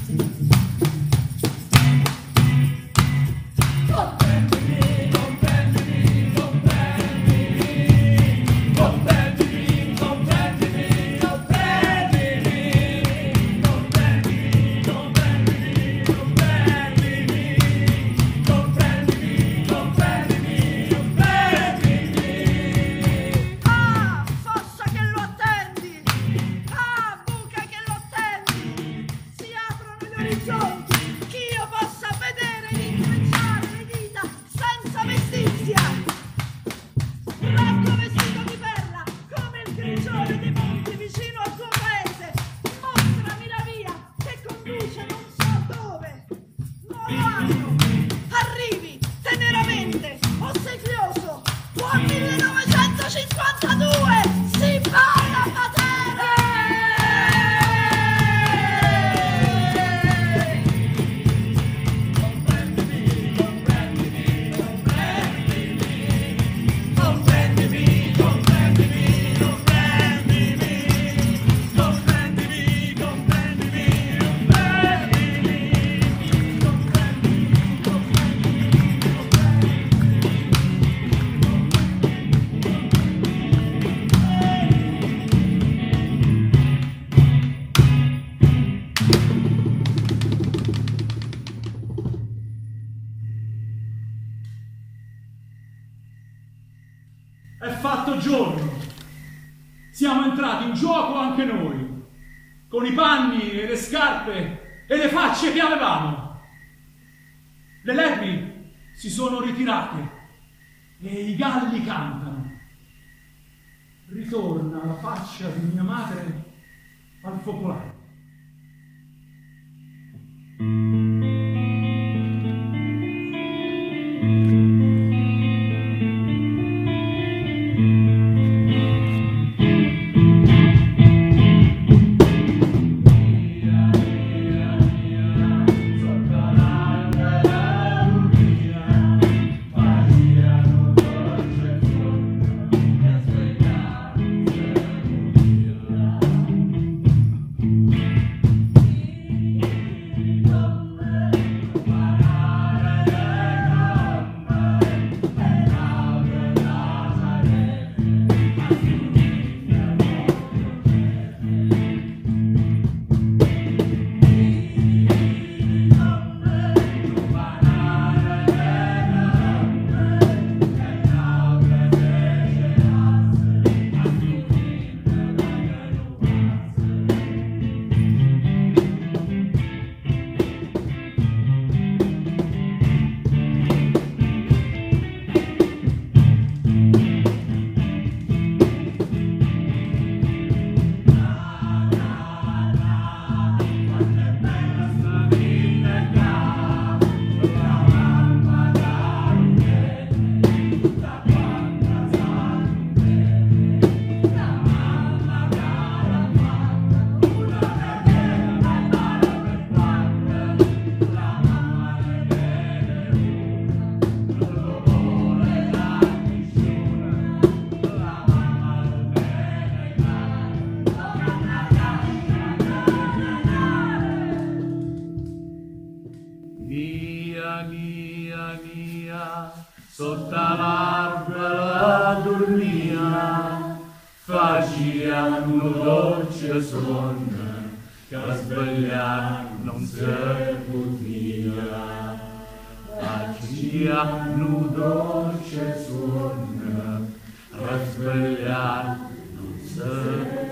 Comprendimi, comprendimi, comprendimi, comprendimi, comprendimi, comprendimi, comprendimi, comprendimi, comprendimi, comprendimi, comprendimi, comprendimi. Ah, fossa che lo attendi! Ah, buca che lo attendi! Si aprono gli orizzonti, ch'io possa vedere ed intrecciare le dita senza mestizia! Rocco vestito di perla, come il grigione dei monti vicino al tuo paese! Mostrami la via che conduce non so dove! Nuovo anno! Arrivi, teneramente, ossequioso! Buon millenovecentocinquantadue! Si balla Matera! Comprendimi, comprendimi, comprendimi, comprendimi, comprendimi, comprendimi, comprendimi, comprendimi, È fatto giorno. Siamo entrati in gioco anche noi, con i panni e le scarpe e le facce che avevamo. Le lepri si sono ritirate e i galli cantano. Ritorna la faccia di mia madre al focolare. sotto l'albero dormia, faccia un dolce sonno, che svegliar non si podia. Faccia un dolce sonno, che svegliar non si podia.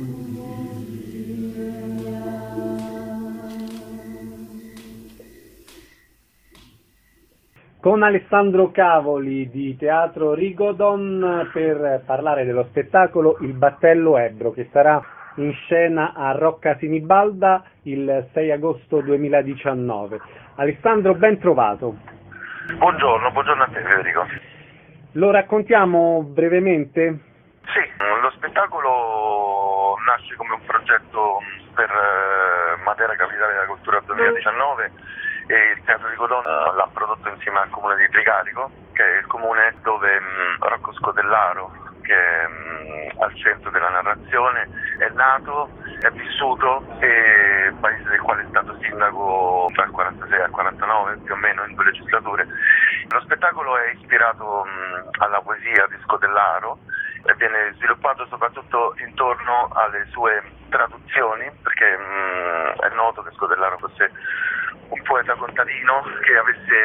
Con Alessandro Cavoli di Teatro Rigodon per parlare dello spettacolo Il Battello Ebbro, che sarà in scena a Rocca Sinibalda il sei agosto duemiladiciannove. Alessandro, ben trovato. Buongiorno, buongiorno a te Federico. Lo raccontiamo brevemente? Sì, lo spettacolo nasce come un progetto per Matera Capitale della Cultura duemiladiciannove e il Teatro Rigodon l'ha prodotto insieme al comune di Tricarico, che è il comune dove mh, Rocco Scodellaro, che è mh, al centro della narrazione, è nato, è vissuto e paese del quale è stato sindaco dal quarantasei al quarantanove, più o meno in due legislature. Lo spettacolo è ispirato mh, alla poesia di Scodellaro e viene sviluppato soprattutto intorno alle sue traduzioni, perché mh, è noto che Scodellaro fosse un poeta contadino che avesse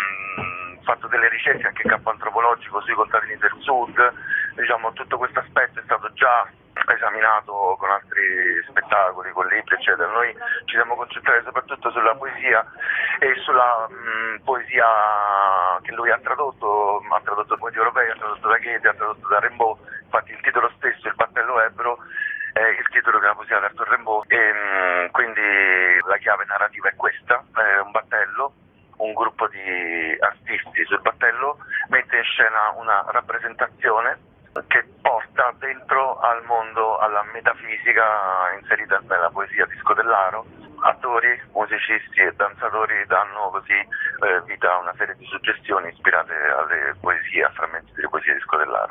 mh, fatto delle ricerche anche in campo antropologico sui contadini del sud. Diciamo, tutto questo aspetto è stato già esaminato con altri spettacoli, con libri eccetera. Noi ci siamo concentrati soprattutto sulla poesia e sulla mh, poesia che lui ha tradotto, ha tradotto poeti europei, ha tradotto da Goethe, ha tradotto da Rimbaud. Infatti il titolo stesso, Il Battello Ebbro, è il titolo della poesia d'Arthur Rimbaud e mh, quindi la chiave narrativa è questa, è un battello, un gruppo di artisti sul battello mette in scena una rappresentazione che porta dentro al mondo, alla metafisica inserita nella poesia di Scodellaro. Attori, musicisti e danzatori danno così eh, vita a una serie di suggestioni ispirate alle poesie, a frammenti delle poesie di Scodellaro.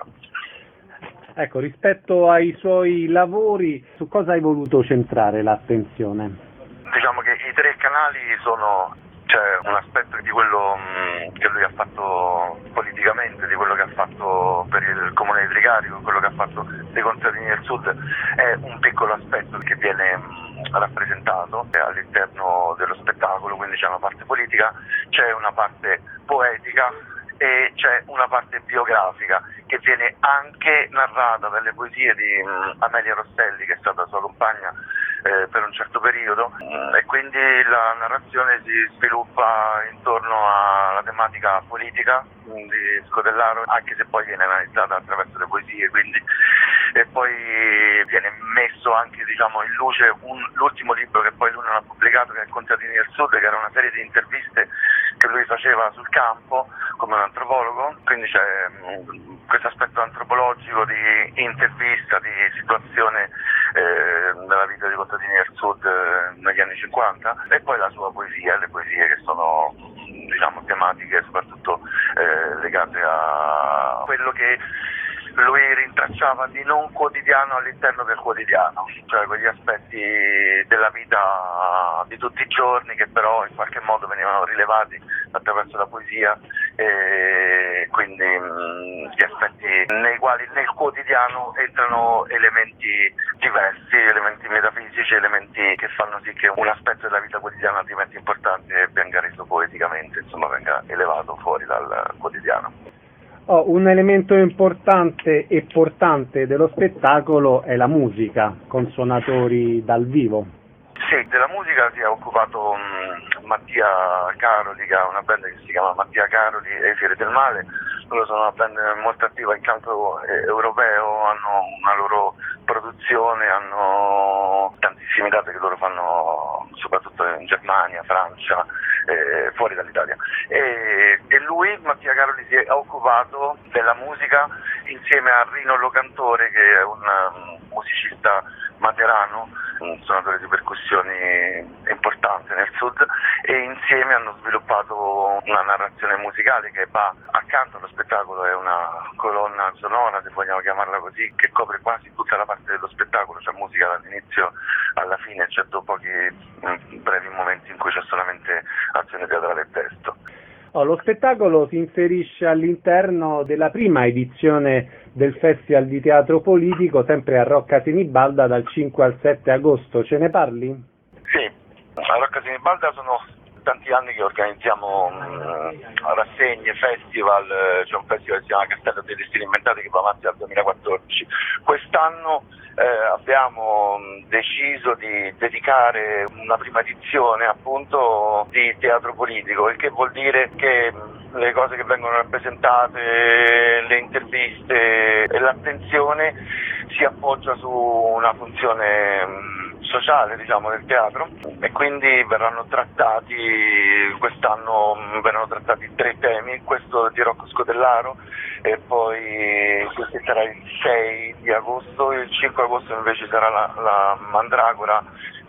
Ecco, rispetto ai suoi lavori, su cosa hai voluto centrare l'attenzione? Diciamo che i tre canali sono, c'è un aspetto di quello mh, che lui ha fatto politicamente, di quello che ha fatto per il comune di Tricarico, quello che ha fatto dei contadini del sud, è un piccolo aspetto che viene mh, rappresentato all'interno dello spettacolo, quindi c'è una parte politica, c'è una parte poetica e c'è una parte biografica che viene anche narrata dalle poesie di mh, Amelia Rosselli, che è stata sua compagna eh, per un certo periodo, mh, e quindi la narrazione si sviluppa intorno alla tematica politica di Scodellaro, anche se poi viene analizzata attraverso le poesie, quindi e poi viene messo anche, diciamo, in luce un, l'ultimo libro che poi lui non ha pubblicato, che è Contadini del Sud, che era una serie di interviste che lui faceva sul campo come un antropologo, quindi c'è mh, questo aspetto antropologico di intervista, di situazione eh, nella vita dei contadini del sud eh, negli anni cinquanta, e poi la sua poesia, le poesie che sono, diciamo, tematiche soprattutto eh, legate a quello che lui rintracciava di non quotidiano all'interno del quotidiano, cioè quegli aspetti della vita di tutti i giorni che però in qualche modo venivano rilevati attraverso la poesia, e quindi mh, gli aspetti nei quali nel quotidiano entrano elementi diversi, elementi metafisici, elementi che fanno sì che un aspetto della vita quotidiana diventi importante e venga reso poeticamente, insomma venga elevato fuori dal quotidiano. Oh, un elemento importante e portante dello spettacolo è la musica, con suonatori dal vivo. Sì, della musica si è occupato um, Mattia Caroli, che ha una band che si chiama Mattia Caroli e i Fieri del Male. Loro sono una band molto attiva in campo eh, europeo, hanno una loro produzione, hanno tantissime date che loro fanno soprattutto in Germania, Francia, eh, fuori dall'Italia. E, e lui, Mattia Caroli, si è occupato della musica insieme a Rino Locantore, che è un um, musicista materano, un suonatore di percussioni importante nel sud, e insieme hanno sviluppato una narrazione musicale che va accanto allo spettacolo, è una colonna sonora, se vogliamo chiamarla così, che copre quasi tutta la parte dello spettacolo, c'è musica dall'inizio alla fine, eccetto pochi mh, brevi momenti in cui c'è solamente azione teatrale e testo. Oh, lo spettacolo si inserisce all'interno della prima edizione del Festival di Teatro Politico, sempre a Rocca Sinibalda, dal cinque al sette agosto. Ce ne parli? Sì, a Rocca Sinibalda sono tanti anni che organizziamo mh, rassegne, festival, c'è un festival che si chiama Castello dei Destini Inventati che va avanti dal duemilaquattordici. Quest'anno eh, abbiamo deciso di dedicare una prima edizione appunto di teatro politico, il che vuol dire che le cose che vengono rappresentate, le interviste e l'attenzione si appoggia su una funzione mh, sociale, diciamo, del teatro, e quindi verranno trattati quest'anno verranno trattati tre temi, questo di Rocco Scodellaro e poi questo sarà il sei di agosto, il cinque agosto invece sarà la, la Mandragora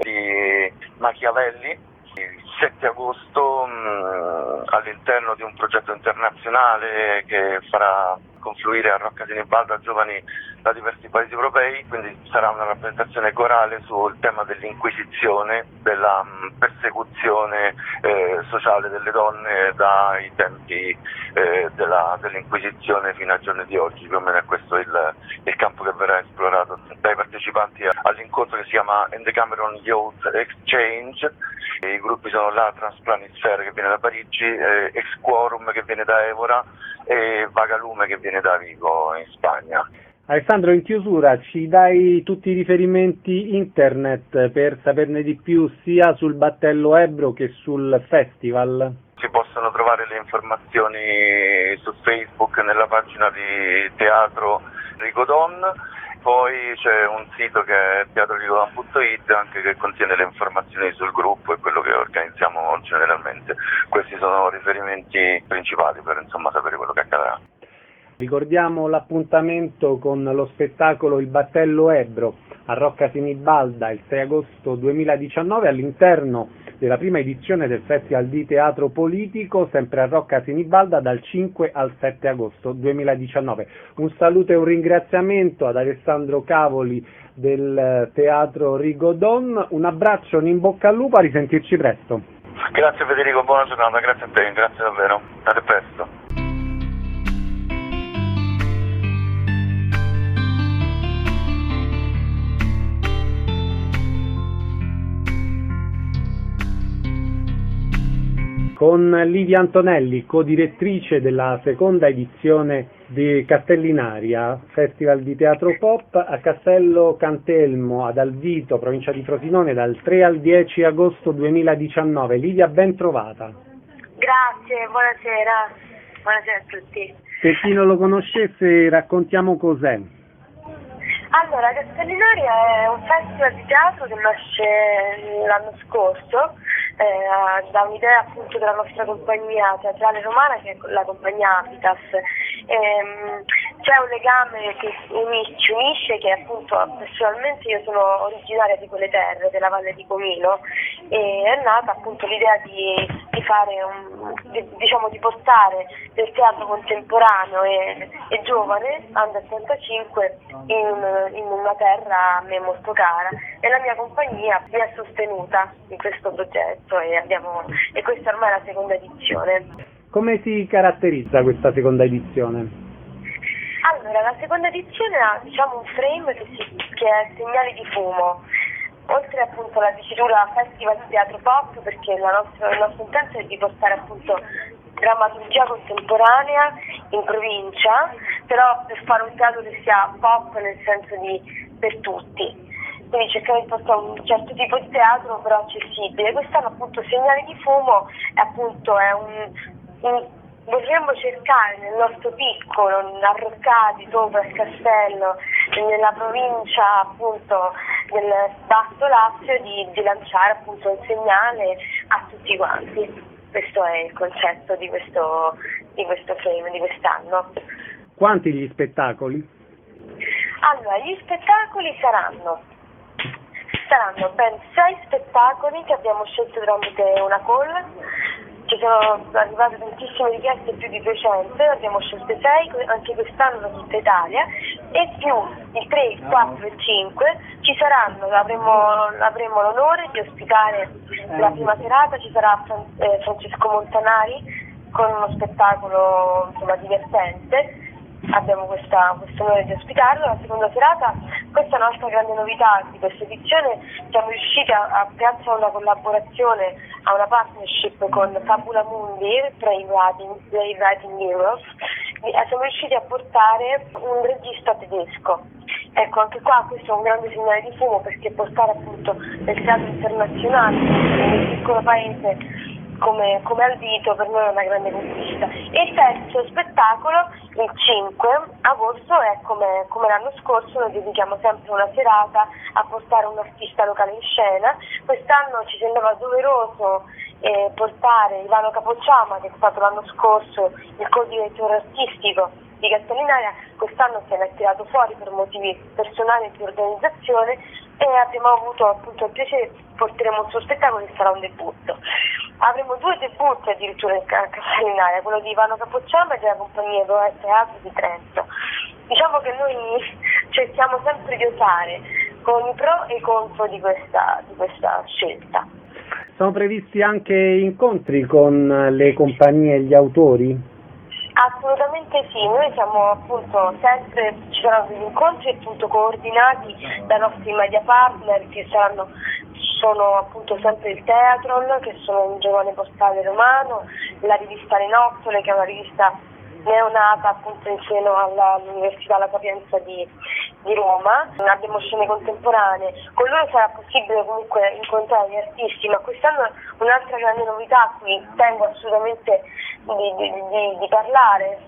di Machiavelli, il sette agosto mh, all'interno di un progetto internazionale che farà confluire a Rocca Sinibalda giovani da diversi paesi europei, quindi sarà una rappresentazione corale sul tema dell'inquisizione, della mh, persecuzione eh, sociale delle donne dai tempi eh, della, dell'inquisizione fino ai giorni di oggi. Più o meno è questo il, il campo che verrà esplorato dai partecipanti all'incontro che si chiama In the Cameron Youth Exchange. I gruppi sono la Transplanisfera che viene da Parigi, eh, Ex Quorum che viene da Evora e Vagalume che viene da Vigo in Spagna. Alessandro, in chiusura ci dai tutti i riferimenti internet per saperne di più sia sul Battello Ebro che sul festival? Si possono trovare le informazioni su Facebook nella pagina di Teatro Rigodon. Poi c'è un sito che è teatro rigodon punto it anche che contiene le informazioni sul gruppo e quello che organizziamo generalmente. Questi sono riferimenti principali per insomma sapere quello che accadrà. Ricordiamo l'appuntamento con lo spettacolo Il Battello Ebro a Rocca Sinibalda il sei agosto duemiladiciannove all'interno della prima edizione del Festival di Teatro Politico, sempre a Rocca Sinibalda dal cinque al sette agosto duemiladiciannove. Un saluto e un ringraziamento ad Alessandro Cavoli del Teatro Rigodon, un abbraccio, un in bocca al lupo, a risentirci presto. Grazie Federico, buona giornata, grazie a te, grazie davvero, a presto. Con Livia Antonelli, co-direttrice della seconda edizione di Castellinaria, Festival di Teatro Pop, a Castello Cantelmo, ad Alvito, provincia di Frosinone, dal tre al dieci agosto duemiladiciannove. Livia, ben trovata. Grazie, buonasera. Buonasera a tutti. Per chi non lo conoscesse, raccontiamo cos'è. Allora, Castellinaria è un festival di teatro che nasce l'anno scorso, Eh, da un'idea appunto della nostra compagnia teatrale romana, che è la compagnia Apitas. Ehm, c'è un legame che unisce, ci unisce, che appunto personalmente io sono originaria di quelle terre, della Valle di Comino, e è nata appunto l'idea di, di fare un, di, diciamo di portare del teatro contemporaneo e, e giovane, under trentacinque, in, in una terra a me molto cara, e la mia compagnia mi ha sostenuta in questo progetto e abbiamo e questa ormai è la seconda edizione. Come si caratterizza questa seconda edizione? Allora, la seconda edizione ha diciamo un frame che, si, che è Segnali di fumo, oltre appunto alla dicitura Festival di Teatro Pop, perché la nostra, il nostro intento è di portare appunto drammaturgia contemporanea in provincia, però per fare un teatro che sia pop nel senso di per tutti. Quindi cercare di portare un certo tipo di teatro però accessibile. Quest'anno appunto Segnali di fumo è appunto è un, un vorremmo cercare nel nostro piccolo, arroccati sopra il castello, nella provincia appunto del Basso Lazio, di, di lanciare appunto un segnale a tutti quanti. Questo è il concetto di questo, di questo frame, di quest'anno. Quanti gli spettacoli? Allora, gli spettacoli saranno saranno ben sei spettacoli che abbiamo scelto tramite una call. Ci sono arrivate tantissime richieste, più di duecento, abbiamo scelto sei, anche quest'anno da tutta Italia, e più il tre, il quattro e il cinque ci saranno, avremo, avremo l'onore di ospitare la prima serata, ci sarà Francesco Montanari con uno spettacolo insomma divertente. Abbiamo questa, questo onore di ospitarlo. La seconda serata, questa è un'altra grande novità di questa edizione, siamo riusciti a, a grazie a una collaborazione, a una partnership con Fabula Mundi, Brave Writing, Brave Writing Heroes, siamo riusciti a portare un regista tedesco. Ecco, anche qua questo è un grande segnale di fumo, perché portare appunto nel teatro internazionale, in un piccolo paese come, come Alvito, per noi è una grande conquista. E il terzo spettacolo, il cinque agosto, è come, come l'anno scorso, noi dedichiamo sempre una serata a portare un artista locale in scena. Quest'anno ci sembrava doveroso eh, portare Ivano Capocciama, che è stato l'anno scorso il co-direttore artistico di Castellinaria. Quest'anno se n'è tirato fuori per motivi personali e di organizzazione, e abbiamo avuto appunto il piacere, porteremo il suo spettacolo che sarà un debutto. Avremo due debutti addirittura in Castellinaria, quello di Ivano Capocciama e della compagnia Doe Teatro di Trento. Diciamo che noi cerchiamo sempre di osare con i pro e i contro di questa, di questa scelta. Sono previsti anche incontri con le compagnie e gli autori? Assolutamente sì, noi siamo appunto sempre, ci saranno degli incontri appunto coordinati dai nostri media partner, che saranno, sono appunto sempre il Teatron, che sono un giovane portale romano, la rivista Le Nottole, che è una rivista neonata appunto in seno all'Università La Sapienza di, di Roma. Abbiamo scene contemporanee, con loro sarà possibile comunque incontrare gli artisti, ma quest'anno un'altra grande novità a cui tengo assolutamente di, di, di, di parlare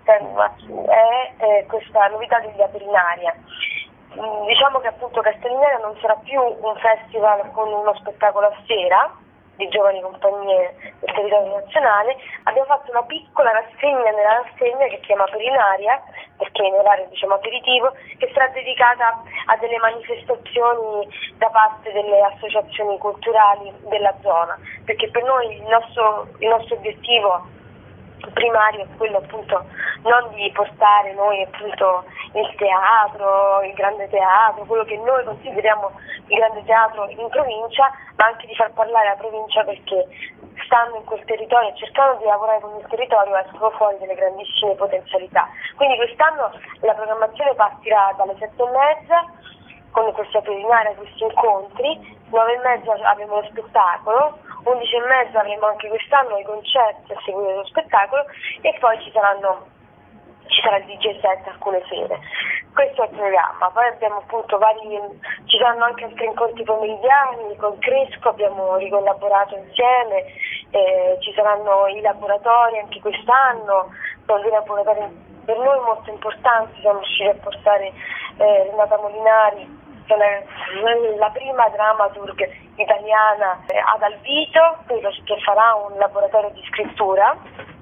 è eh, questa novità di Via Perinaria. Diciamo che appunto Castellinaria non sarà più un festival con uno spettacolo a sera di giovani compagnie del territorio nazionale. Abbiamo fatto una piccola rassegna nella rassegna che si chiama Perinaria, perché in orario diciamo aperitivo, che sarà dedicata a delle manifestazioni da parte delle associazioni culturali della zona, perché per noi il nostro, il nostro obiettivo primario è quello appunto non di portare noi appunto il teatro, il grande teatro, quello che noi consideriamo il grande teatro in provincia, ma anche di far parlare la provincia, perché stando in quel territorio e cercando di lavorare con il territorio escono fuori delle grandissime potenzialità. Quindi quest'anno la programmazione partirà dalle sette e mezza con questa Perinaria, questi incontri, nove e mezza avremo lo spettacolo, undici e mezza avremo anche quest'anno i concerti a seguire lo spettacolo, e poi ci saranno ci sarà il D J set alcune sere. Questo è il programma. Poi abbiamo appunto vari, ci saranno anche altri incontri pomeridiani con Cresco, abbiamo ricollaborato insieme, eh, ci saranno i laboratori anche quest'anno, sono dei laboratori per noi molto importanti. Siamo riusciti a portare eh, Renata Molinari, che è la prima dramaturg italiana eh, ad Alvito, che farà un laboratorio di scrittura,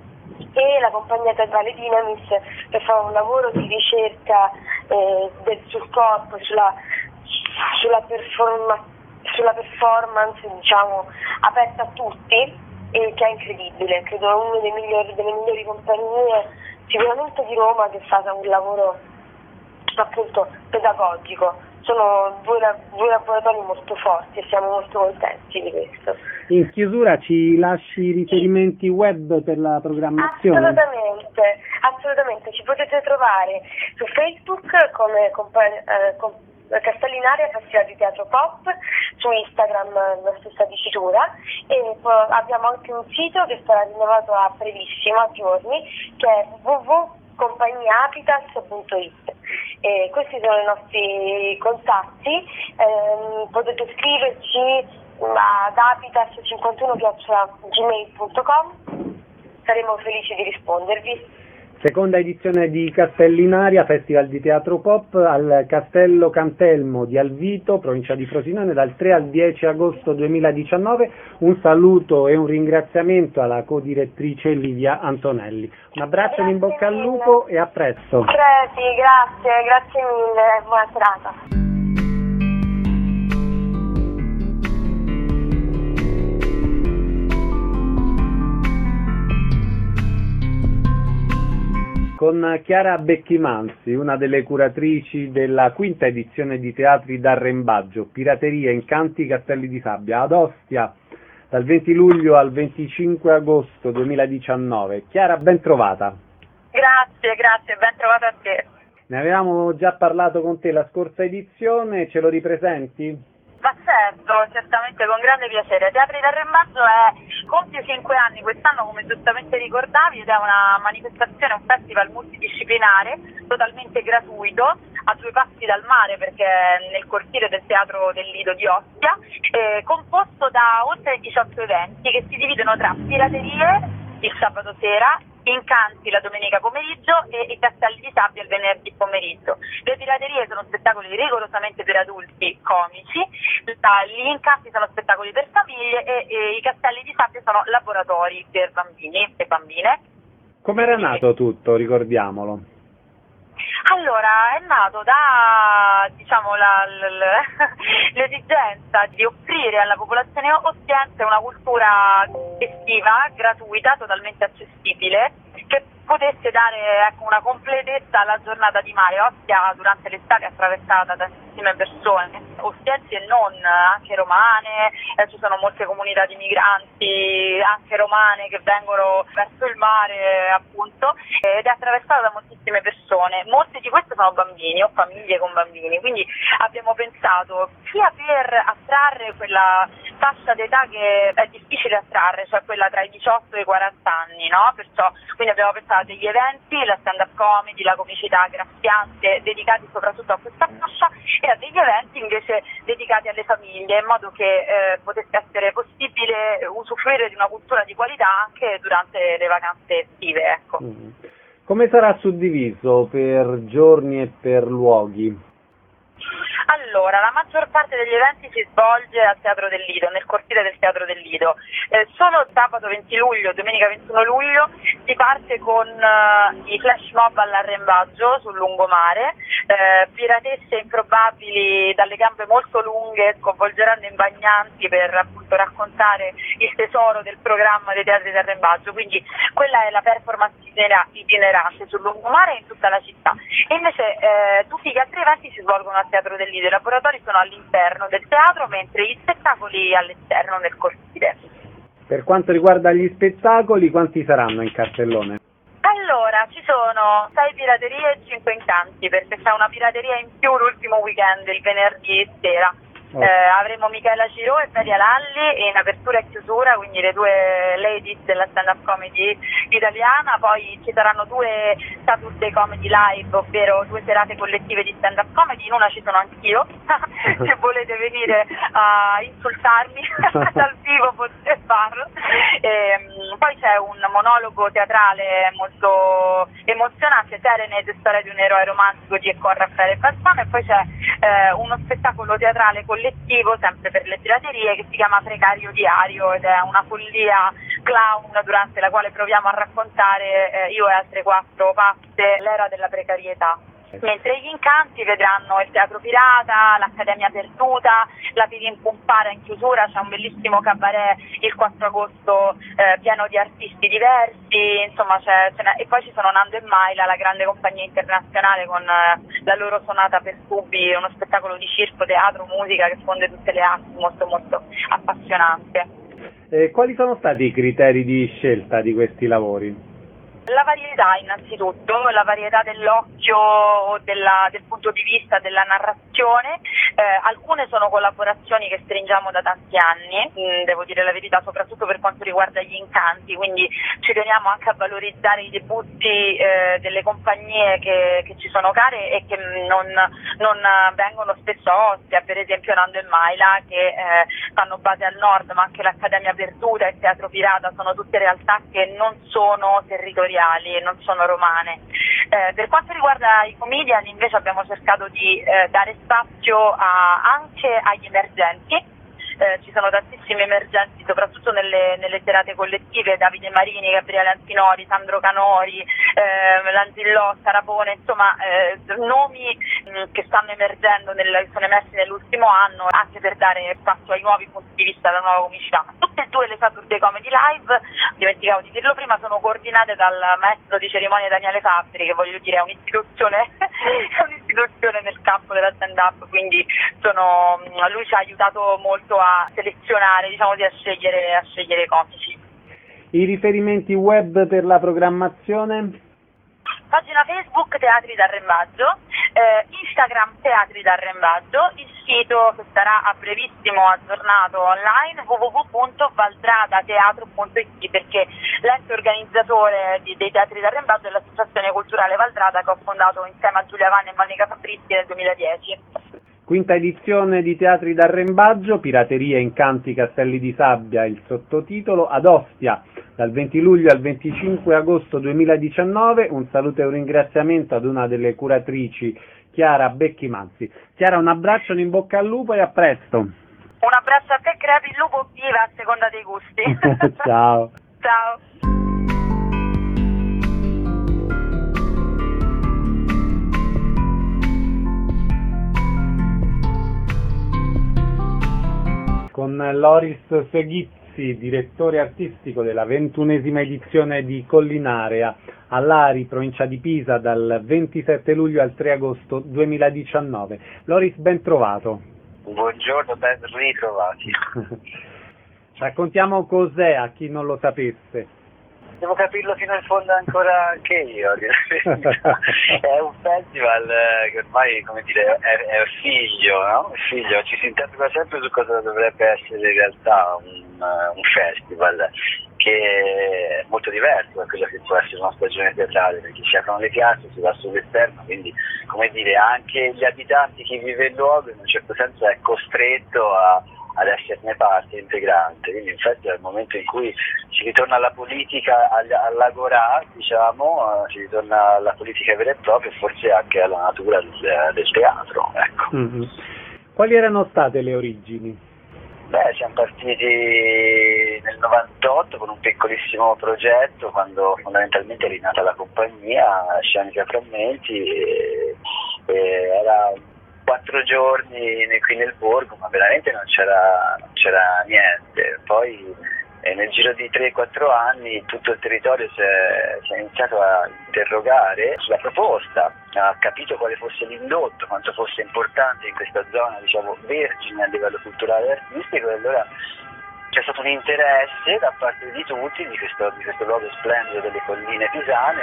e la compagnia teatrale Dynamis, che fa un lavoro di ricerca eh, del, sul corpo, sulla, sulla, performa, sulla performance diciamo aperta a tutti, e che è incredibile. Credo è una delle migliori, delle migliori compagnie sicuramente di Roma, che fa un lavoro appunto pedagogico. Sono due, due laboratori molto forti e siamo molto contenti di questo. In chiusura ci lasci i riferimenti web per la programmazione? Assolutamente, assolutamente. Ci potete trovare su Facebook come eh, com, Castellinaria Festival di Teatro Pop, su Instagram la stessa dicitura, e poi abbiamo anche un sito che sarà rinnovato a brevissimo, a giorni, che è w w w punto compagniapitas punto it. E questi sono i nostri contatti, eh, potete scriverci ad apitas cinquantuno chiocciola gmail punto com, saremo felici di rispondervi. Seconda edizione di Castellinaria, Festival di Teatro Pop al Castello Cantelmo di Alvito, provincia di Frosinone, dal tre al dieci agosto duemiladiciannove. Un saluto e un ringraziamento alla co-direttrice Livia Antonelli. Un abbraccio e in bocca al lupo e a presto. Grazie, grazie, grazie mille, buona serata. Con Chiara Becchimansi, una delle curatrici della quinta edizione di Teatri d'Arrembaggio, Pirateria, Incanti, Castelli di Sabbia, ad Ostia, dal venti luglio al venticinque agosto duemiladiciannove. Chiara, ben trovata. Grazie, grazie, ben trovata a te. Ne avevamo già parlato con te la scorsa edizione, ce lo ripresenti? Ma certo, certamente con grande piacere. Teatri d'Arrembaggio è compie cinque anni quest'anno, come giustamente ricordavi, ed è una manifestazione, un festival multidisciplinare, totalmente gratuito, a due passi dal mare perché è nel cortile del Teatro del Lido di Ostia, eh, composto da oltre diciotto eventi che si dividono tra piraterie il sabato sera, Incanti la domenica pomeriggio e i Castelli di Sabbia il venerdì pomeriggio. Le piraterie sono spettacoli rigorosamente per adulti comici, gli Incanti sono spettacoli per famiglie e, e i Castelli di Sabbia sono laboratori per bambini e bambine. Com'era nato tutto, ricordiamolo? Allora, è nato da, diciamo, la, la, l'esigenza di offrire alla popolazione ostiense una cultura estiva, gratuita, totalmente accessibile, che potesse dare, ecco, una completezza alla giornata di mare. Ostia durante l'estate è attraversata da tantissime persone, ostiensi e non, anche romane, eh, ci sono molte comunità di migranti, anche romane, che vengono verso il mare, appunto, ed è attraversata da moltissime persone. Molti di questi sono bambini o famiglie con bambini, quindi abbiamo pensato sia per attrarre quella fascia d'età che è difficile attrarre, cioè quella tra i diciotto e i quaranta anni, no? Perciò quindi abbiamo pensato a degli eventi, la stand-up comedy, la comicità graffiante, dedicati soprattutto a questa fascia, e a degli eventi invece dedicati alle famiglie, in modo che eh, potesse essere possibile usufruire di una cultura di qualità anche durante le vacanze estive, ecco. Mm. Come sarà suddiviso per giorni e per luoghi? Allora, la maggior parte degli eventi si svolge al Teatro del Lido, nel cortile del Teatro del Lido. Eh, solo sabato venti luglio, domenica ventuno luglio, si parte con uh, i flash mob all'Arrembaggio sul lungomare. Eh, piratesse improbabili dalle gambe molto lunghe sconvolgeranno in bagnanti per appunto raccontare il tesoro del programma dei Teatri d'Arrembaggio. Quindi quella è la performance itinerante sul lungomare e in tutta la città. E invece eh, tutti gli altri eventi si svolgono al Teatro del Lido. I laboratori sono all'interno del teatro, mentre gli spettacoli all'esterno nel cortile. Per quanto riguarda gli spettacoli, quanti saranno in cartellone? Allora, ci sono sei piraterie e cinque incanti, perché c'è una pirateria in più l'ultimo weekend, il venerdì sera. Oh. Eh, avremo Michela Ciro e Daria Lalli in apertura e chiusura, quindi le due ladies della stand-up comedy italiana. Poi ci saranno due Saturday Comedy Live, ovvero due serate collettive di stand-up comedy. In una ci sono anch'io, se volete venire a insultarmi dal vivo potete farlo. E, poi c'è un monologo teatrale molto emozionante, Serenade, storia di un eroe romantico di con Raffaele Balsamo, e poi c'è eh, uno spettacolo teatrale collettivo sempre per le piraterie che si chiama Precario Diario, ed è una follia clown durante la quale proviamo a raccontare eh, io e altre quattro pazze l'era della precarietà. Mentre gli incanti vedranno il Teatro Pirata, l'Accademia Perduta, la Pirin Pumpara in chiusura, c'è un bellissimo cabaret il quattro agosto eh, pieno di artisti diversi, insomma c'è, c'è, e poi ci sono Nando e Maila, la grande compagnia internazionale, con eh, la loro sonata per tubi, uno spettacolo di circo, teatro, musica che fonde tutte le arti, molto molto appassionante. Eh, quali sono stati i criteri di scelta di questi lavori? La varietà innanzitutto, la varietà dell'occhio, della, del punto di vista, della narrazione. Eh, alcune sono collaborazioni che stringiamo da tanti anni, mh, devo dire la verità, soprattutto per quanto riguarda gli incanti, quindi ci teniamo anche a valorizzare i debutti eh, delle compagnie che, che ci sono care e che non, non vengono spesso a Ostia, per esempio Nando e Maila, che eh, fanno base al nord, ma anche l'Accademia Perduta e il Teatro Pirata sono tutte realtà che non sono territoriali e non sono romane. Eh, per quanto riguarda i comedian invece abbiamo cercato di eh, dare spazio a, anche agli emergenti. Eh, ci sono tantissimi emergenti, soprattutto nelle, nelle serate collettive, Davide Marini, Gabriele Antinori, Sandro Canori, eh, Lanzillò, Sarapone, insomma eh, nomi mh, che stanno emergendo, nel, sono emersi nell'ultimo anno, anche per dare spazio ai nuovi punti di vista, alla nuova comicità. Tutte e due le Saturday Comedy Live, dimenticavo di dirlo prima, sono coordinate dal maestro di cerimonia Daniele Fabbri, che voglio dire è un'istituzione, è un'istituzione nel campo della stand-up, quindi sono, lui ci ha aiutato molto a selezionare, diciamo così, a scegliere, a scegliere i comici. I riferimenti web per la programmazione? Pagina Facebook Teatri d'Arrembaggio, eh, Instagram Teatri d'Arrembaggio, il sito che sarà a brevissimo aggiornato online w w w punto valdradateatro punto i t, perché l'ente organizzatore di, dei Teatri d'Arrembaggio è l'Associazione Culturale Valdrada, che ho fondato insieme a Giulia Vanni e Monica Fabrizi nel duemiladieci. Quinta edizione di Teatri d'Arrembaggio, Pirateria, Incanti, Castelli di Sabbia, il sottotitolo, ad Ostia, dal venti luglio al venticinque agosto duemiladiciannove. Un saluto e un ringraziamento ad una delle curatrici, Chiara Becchi-Manzi. Chiara, un abbraccio, un in bocca al lupo e a presto. Un abbraccio a te, crepi il lupo viva a seconda dei gusti. Ciao. Ciao. Con Loris Seghizzi, direttore artistico della ventunesima edizione di Collinarea, all'Ari, provincia di Pisa, dal ventisette luglio al tre agosto duemiladiciannove. Loris, ben trovato. Buongiorno, ben ritrovati. Raccontiamo cos'è a chi non lo sapesse. Devo capirlo fino in fondo ancora anche io. È un festival che ormai, come dire, è, è figlio, no? Figlio, ci si interroga sempre su cosa dovrebbe essere in realtà un, un festival, che è molto diverso da quello che può essere una stagione teatrale, perché si aprono le piazze, si va sull'esterno, quindi, come dire, anche gli abitanti, chi vive il luogo, in un certo senso è costretto a ad esserne parte integrante, quindi infatti è il momento in cui si ritorna alla politica, all'agorà, diciamo, si ritorna alla politica vera e propria e forse anche alla natura del, del teatro, ecco. Mm-hmm. Quali erano state le origini? Beh, siamo partiti nel novantotto con un piccolissimo progetto, quando fondamentalmente è rinata la compagnia, Scenica Frammenti, e, e era quattro giorni qui nel borgo, ma veramente non c'era, non c'era niente. Poi eh, nel giro di tre quattro anni tutto il territorio si è, si è iniziato a interrogare sulla proposta, ha capito quale fosse l'indotto, quanto fosse importante in questa zona, diciamo, vergine a livello culturale e artistico, e allora c'è stato un interesse da parte di tutti di questo, di questo luogo splendido delle colline pisane,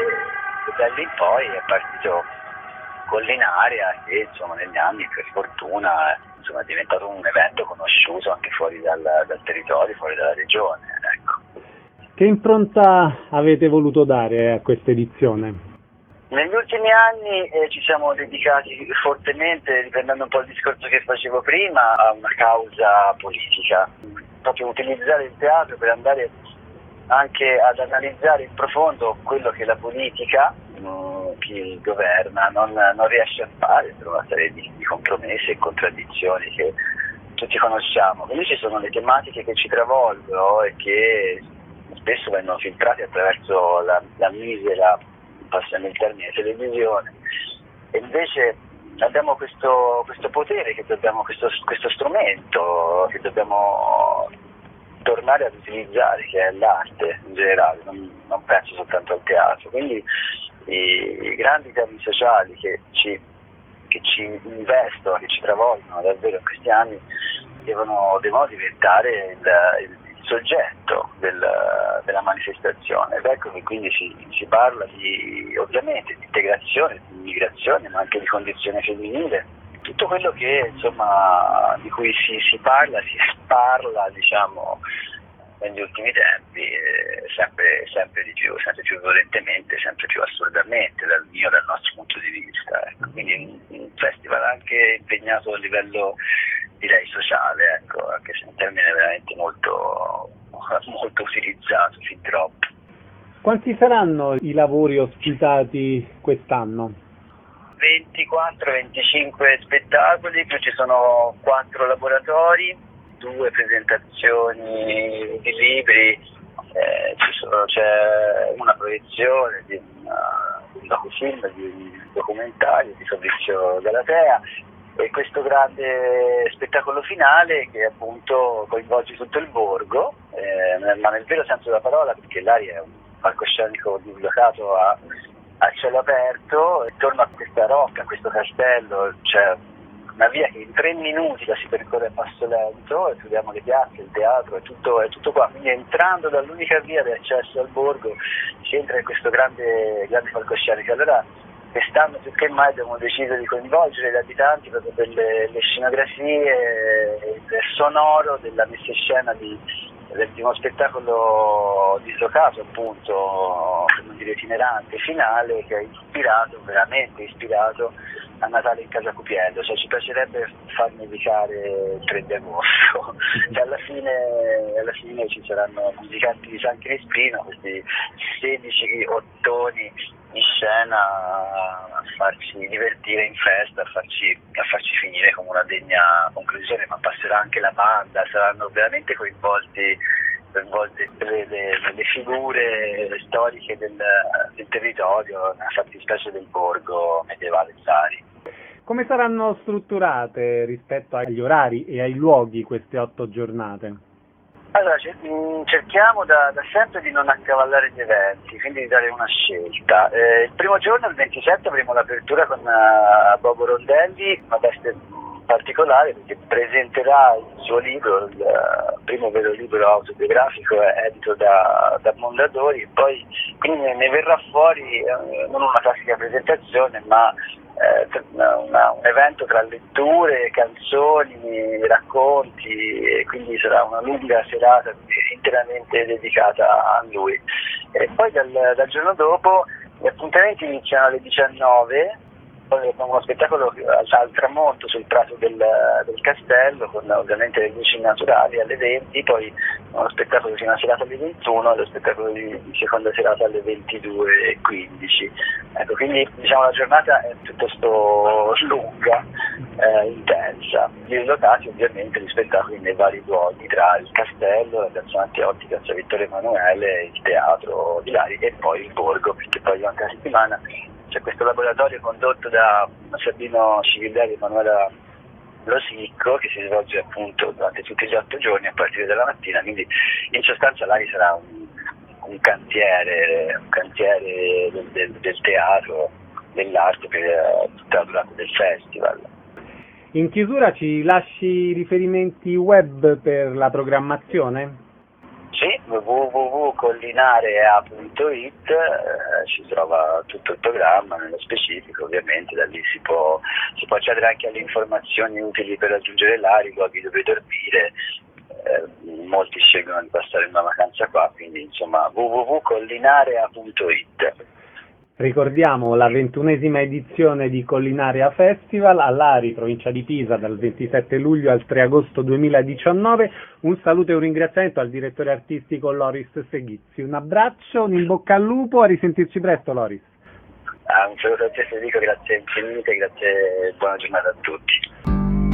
e da lì in poi è partito Collinarea, che insomma negli anni per fortuna insomma, è diventato un evento conosciuto anche fuori dal, dal territorio, fuori dalla regione, ecco. Che impronta avete voluto dare a questa edizione? Negli ultimi anni eh, ci siamo dedicati fortemente, riprendendo un po' il discorso che facevo prima, a una causa politica, proprio utilizzare il teatro per andare anche ad analizzare in profondo quello che la politica, mh, chi governa, non, non riesce a fare per una serie di, di compromessi e contraddizioni che tutti conosciamo. Quindi ci sono le tematiche che ci travolgono e che spesso vengono filtrate attraverso la, la misera, passiamo il termine, televisione, e invece abbiamo questo, questo potere, che dobbiamo, questo, questo strumento che dobbiamo tornare ad utilizzare, che è l'arte in generale, non, non penso soltanto al teatro. Quindi i, i grandi temi sociali che ci, che ci investono, che ci travolgono davvero in questi anni, devono, devono diventare il, il soggetto del, della manifestazione, ed ecco che quindi si, si parla di, ovviamente, di integrazione, di immigrazione, ma anche di condizione femminile, tutto quello che insomma di cui si, si parla, si parla diciamo negli ultimi tempi, eh, sempre, sempre di più, sempre più violentemente, sempre più assurdamente dal mio, dal nostro punto di vista, ecco. Quindi un, un festival anche impegnato a livello, direi, sociale, ecco, anche se è un termine veramente molto, molto utilizzato fin troppo. Quanti saranno i lavori ospitati quest'anno? ventiquattro venticinque spettacoli, più ci sono quattro laboratori, due presentazioni di libri, eh, ci sono, c'è una proiezione di una, un docufilm, di un documentario di Fabrizio Galatea, e questo grande spettacolo finale che appunto coinvolge tutto il borgo, eh, ma nel vero senso della parola, perché l'Ari è un palcoscenico dislocato a a cielo aperto. Intorno a questa rocca, a questo castello, c'è una via che in tre minuti la si percorre a passo lento e troviamo le piazze, il teatro, è tutto, è tutto qua. Quindi entrando dall'unica via di accesso al borgo si entra in questo grande, grande palcoscenico. Allora quest'anno più che mai abbiamo deciso di coinvolgere gli abitanti proprio per le, le scenografie, il sonoro della messa in scena di, del primo spettacolo dislocato, appunto, per non dire itinerante, finale, che è ispirato, veramente ispirato a Natale in Casa Cupiello. Cioè, ci piacerebbe far nevicare il tre di agosto. Cioè, alla fine, alla fine ci saranno musicanti di San Crispino, questi sedici ottoni in scena a farci divertire in festa, a farci, a farci finire con una degna conclusione, ma passerà anche la banda, saranno veramente coinvolti coinvolte le, le, le figure storiche del, del territorio, nella fattispecie del borgo medievale Sari. Come saranno strutturate rispetto agli orari e ai luoghi queste otto giornate? Allora, cerchiamo da, da sempre di non accavallare gli eventi, quindi di dare una scelta. Eh, il primo giorno, il ventisette, avremo l'apertura con uh, Bobo Rondelli, una veste particolare perché presenterà il suo libro, il uh, primo vero libro autobiografico edito da, da Mondadori, e poi quindi ne verrà fuori uh, non una classica presentazione, ma uh, una, un evento tra letture, canzoni, racconti, e quindi sarà una lunga serata interamente dedicata a lui. E poi dal, dal giorno dopo gli appuntamenti iniziano alle diciannove. Poi abbiamo uno spettacolo al tramonto sul prato del, del castello, con ovviamente le luci naturali alle venti, poi uno spettacolo di una serata alle ventuno e lo spettacolo di, di seconda serata alle ventidue e quindici. Ecco, quindi diciamo la giornata è piuttosto lunga, eh, intensa, dislocati ovviamente gli spettacoli nei vari luoghi, tra il castello, la piazza Matteotti, piazza Vittorio Emanuele, il teatro di Lari e poi il borgo, perché poi durante la settimana c'è questo laboratorio condotto da Sabino Civilleri e Manuela Losicco, che si svolge appunto durante tutti gli otto giorni a partire dalla mattina, quindi in sostanza Lari sarà un, un cantiere, un cantiere del, del, del teatro, dell'arte per uh, tutta la durata del festival. In chiusura ci lasci riferimenti web per la programmazione? Sì, w w w punto collinarea punto it, eh, ci trova tutto il programma, nello specifico ovviamente, da lì si può, si può accedere anche alle informazioni utili per raggiungere Lari, luoghi dove dormire, eh, molti scelgono di passare una vacanza qua, quindi insomma w w w punto collinarea punto it. Ricordiamo la ventunesima edizione di Collinarea Festival a Lari, provincia di Pisa, dal ventisette luglio al tre agosto duemiladiciannove. Un saluto e un ringraziamento al direttore artistico Loris Seghizzi. Un abbraccio, un in bocca al lupo, a risentirci presto Loris. Ah, un saluto a te Federico, grazie infinite, grazie e buona giornata a tutti.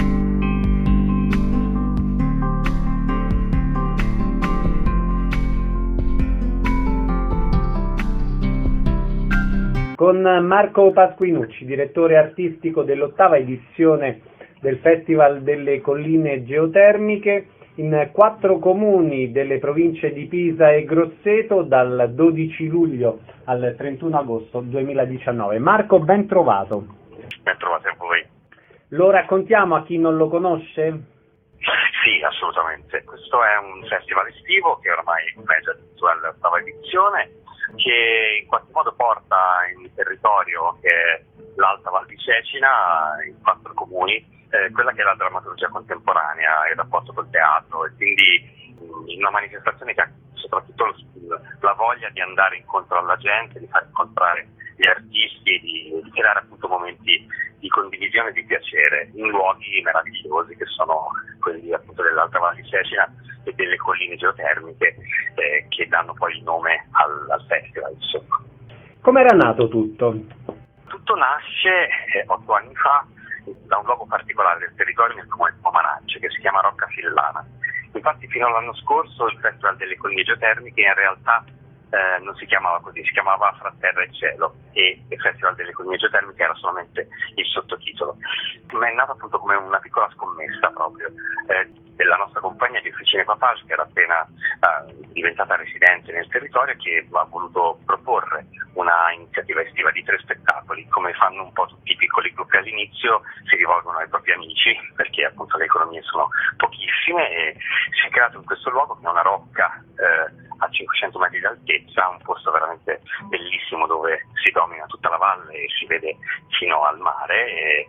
Con Marco Pasquinucci, direttore artistico dell'ottava edizione del Festival delle Colline Geotermiche, in quattro comuni delle province di Pisa e Grosseto dal dodici luglio al trentuno agosto duemiladiciannove. Marco, ben trovato. Ben trovato a voi. Lo raccontiamo a chi non lo conosce? Sì, assolutamente. Questo è un festival estivo che ormai è già all'ottava edizione, che in qualche modo porta in territorio, che è l'Alta Val di Cecina, in quattro comuni, eh, quella che è la drammaturgia contemporanea, il rapporto col teatro, e quindi mh, una manifestazione che ha soprattutto lo, la voglia di andare incontro alla gente, di far incontrare gli artisti, di, di creare appunto momenti di condivisione e di piacere in luoghi meravigliosi che sono quelli appunto dell'Alta Val di Cecina e delle colline geotermiche, eh, che danno poi il nome al, al festival, insomma. Come era nato tutto? Tutto nasce eh, otto anni fa da un luogo particolare del territorio, nel comune di Pomarance, che si chiama Roccafillana. Infatti fino all'anno scorso il Festival delle Colline Geotermiche in realtà eh, non si chiamava così, si chiamava Fra Terra e Cielo, e il Festival delle Colline Geotermiche era solamente il sottotitolo. Ma è nato appunto come una piccola scommessa proprio eh, della nostra compagnia di Officine Papage, che era appena eh, diventata residente nel territorio, che ha voluto proporre una iniziativa estiva di tre spettacoli. Come fanno un po' tutti i piccoli gruppi all'inizio, si rivolgono ai propri amici, perché appunto le economie sono pochissime, e si è creato in questo luogo, che è una rocca eh, a cinquecento metri di altezza, un posto veramente bellissimo dove si domina tutta la valle e si vede fino al mare. E,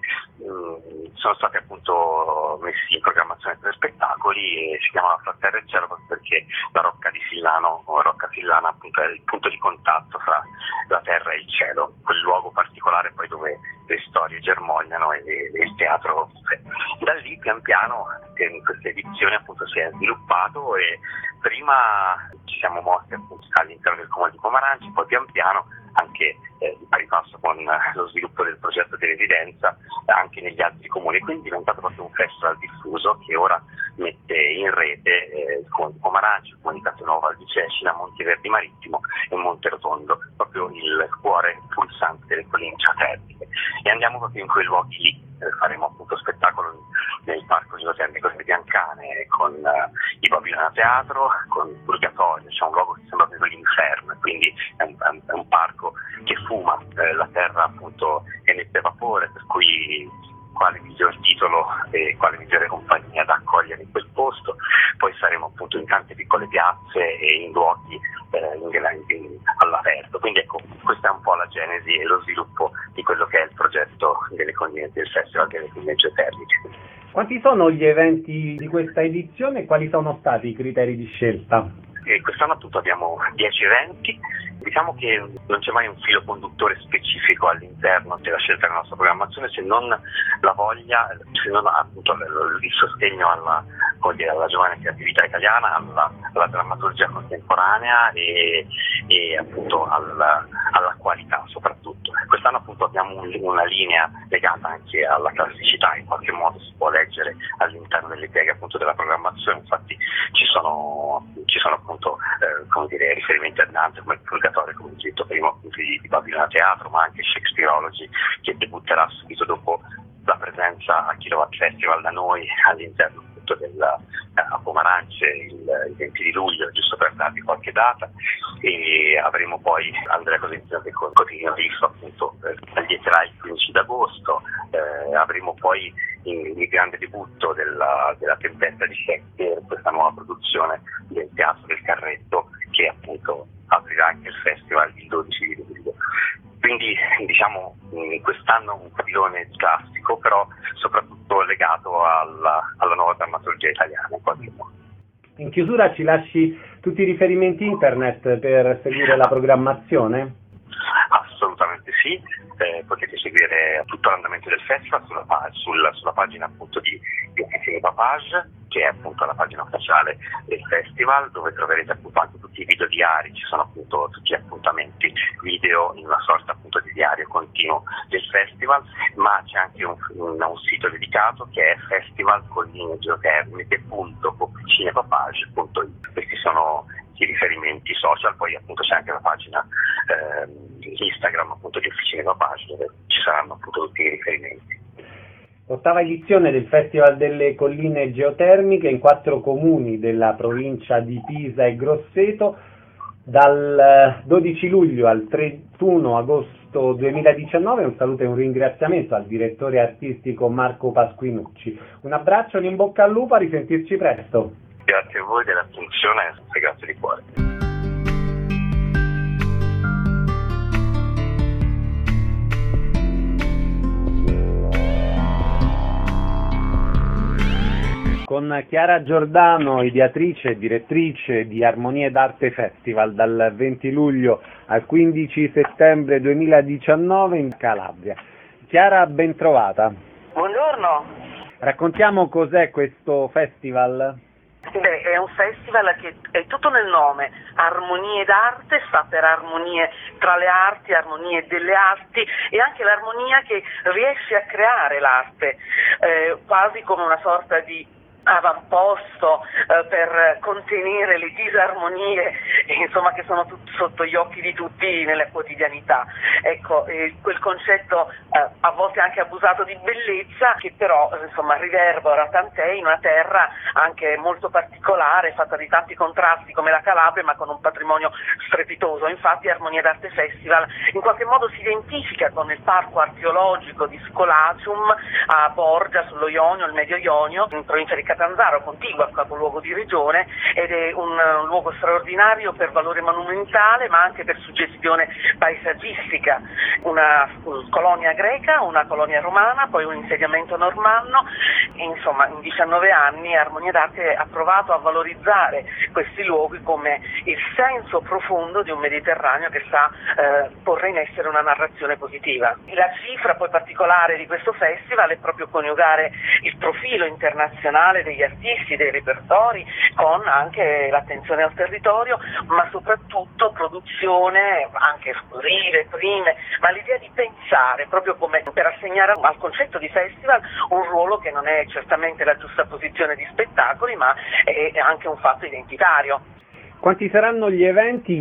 mh, sono stati appunto messi in programmazione tre spettacoli e si chiamava Fra Terra e Cielo proprio perché la rocca di Sillano, o Rocca Sillana, appunto è il punto di contatto fra la terra e il cielo, quel luogo particolare poi dove le storie germogliano e, e il teatro. Da lì pian piano in questa edizione appunto si è sviluppato, e prima ci siamo mossi appunto all'interno del comune di Pomaranci, poi pian piano anche eh, di pari passo con lo sviluppo del progetto di residenza anche negli altri comuni, quindi è diventato proprio un festival diffuso che ora mette in rete eh, il comune di Pomaranci, il comune di Castelnuovo Val di Cecina, Monteverdi Marittimo e Monterotondo, proprio il cuore pulsante delle colline geotermiche, e andiamo proprio in quei luoghi lì. Eh, faremo appunto spettacolo nel parco geotermico di Biancane con uh, i Babilona Teatro, con il Purgatorio, c'è un luogo che sembra proprio l'inferno, quindi è un, è un parco che fuma, eh, la terra appunto emette vapore, per cui quale miglior titolo e quale migliore compagnia da accogliere in quel posto. Poi saremo appunto in tante piccole piazze e in luoghi eh, in, in, all'aperto, quindi ecco, questa è un po' la genesi e lo sviluppo di quello che è il progetto delle colline, del Festival delle Colline Geotermiche. Quanti sono gli eventi di questa edizione e quali sono stati i criteri di scelta? E quest'anno appunto abbiamo dieci eventi. Diciamo che non c'è mai un filo conduttore specifico all'interno della scelta della nostra programmazione, se non la voglia, se non appunto il sostegno alla, alla giovane creatività italiana, alla, alla drammaturgia contemporanea e, e appunto alla, alla qualità soprattutto. Quest'anno appunto abbiamo un, una linea legata anche alla classicità, in qualche modo si può leggere all'interno delle pieghe appunto della programmazione, infatti ci sono, ci sono appunto eh, come dire, riferimenti a Dante come il Purgatorio, come ho detto prima appunto di, di Babilona Teatro, ma anche Shakespeareology, che debutterà subito dopo la presenza a Kilowatt Festival da noi all'interno appunto della, a Pomaranci il, il venti di luglio, giusto per darvi qualche data, e avremo poi Andrea Cosentino che con Cotino Risso appunto eh, allieterà il quindici d'agosto, eh, avremo poi il, il grande debutto della, della Tempesta di Shakespeare, questa nuova produzione del Teatro del Carretto che appunto aprirà anche il festival il dodici di luglio. Quindi diciamo quest'anno un filone classico, però soprattutto legato alla, alla nuova drammaturgia italiana in qualche modo. In chiusura ci lasci tutti i riferimenti internet per seguire la programmazione? Assolutamente sì, eh, potete seguire tutto l'andamento del festival sulla, sulla, sulla pagina appunto di, di Officine Papage, che è appunto la pagina ufficiale del festival, dove troverete appunto anche tutti i video diari, ci sono appunto tutti gli appuntamenti video in una sorta appunto di diario continuo del festival, ma c'è anche un, un, un sito dedicato che è festivalcollinegeotermiche punto officinepapage punto it. Questi sono i riferimenti social, poi appunto c'è anche la pagina eh, Instagram appunto di Officine Papage dove ci saranno appunto tutti i riferimenti. Ottava edizione del Festival delle Colline Geotermiche in quattro comuni della provincia di Pisa e Grosseto dal dodici luglio al trentuno agosto duemiladiciannove. Un saluto e un ringraziamento al direttore artistico Marco Pasquinucci. Un abbraccio, un in bocca al lupo, a risentirci presto. Grazie a voi dell'attenzione e grazie di cuore. Con Chiara Giordano, ideatrice e direttrice di Armonie d'Arte Festival dal venti luglio al quindici settembre duemiladiciannove in Calabria. Chiara, ben trovata. Buongiorno. Raccontiamo cos'è questo festival? Beh, è un festival che è tutto nel nome, Armonie d'Arte, sta per armonie tra le arti, armonie delle arti e anche l'armonia che riesce a creare l'arte, eh, quasi come una sorta di avamposto eh, per contenere le disarmonie insomma che sono tut- sotto gli occhi di tutti nella quotidianità. Ecco, eh, quel concetto eh, a volte anche abusato di bellezza che però eh, insomma riverbera tant'è in una terra anche molto particolare, fatta di tanti contrasti come la Calabria, ma con un patrimonio strepitoso. Infatti Armonia d'Arte Festival in qualche modo si identifica con il parco archeologico di Scolacium a Borgia sullo Ionio, il Medio Ionio, in provincia di Catanzaro, contigua al capoluogo di regione, ed è un, un luogo straordinario per valore monumentale ma anche per suggestione paesaggistica. Una, una colonia greca, una colonia romana, poi un insediamento normanno, e, insomma in diciannove anni Armonia d'Arte ha provato a valorizzare questi luoghi come il senso profondo di un Mediterraneo che sa eh, porre in essere una narrazione positiva. La cifra poi particolare di questo festival è proprio coniugare il profilo internazionale degli artisti, dei repertori, con anche l'attenzione al territorio, ma soprattutto produzione anche esclusive, prime, ma l'idea di pensare proprio come per assegnare al concetto di festival un ruolo che non è certamente la giusta posizione di spettacoli, ma è anche un fatto identitario. Quanti saranno gli eventi?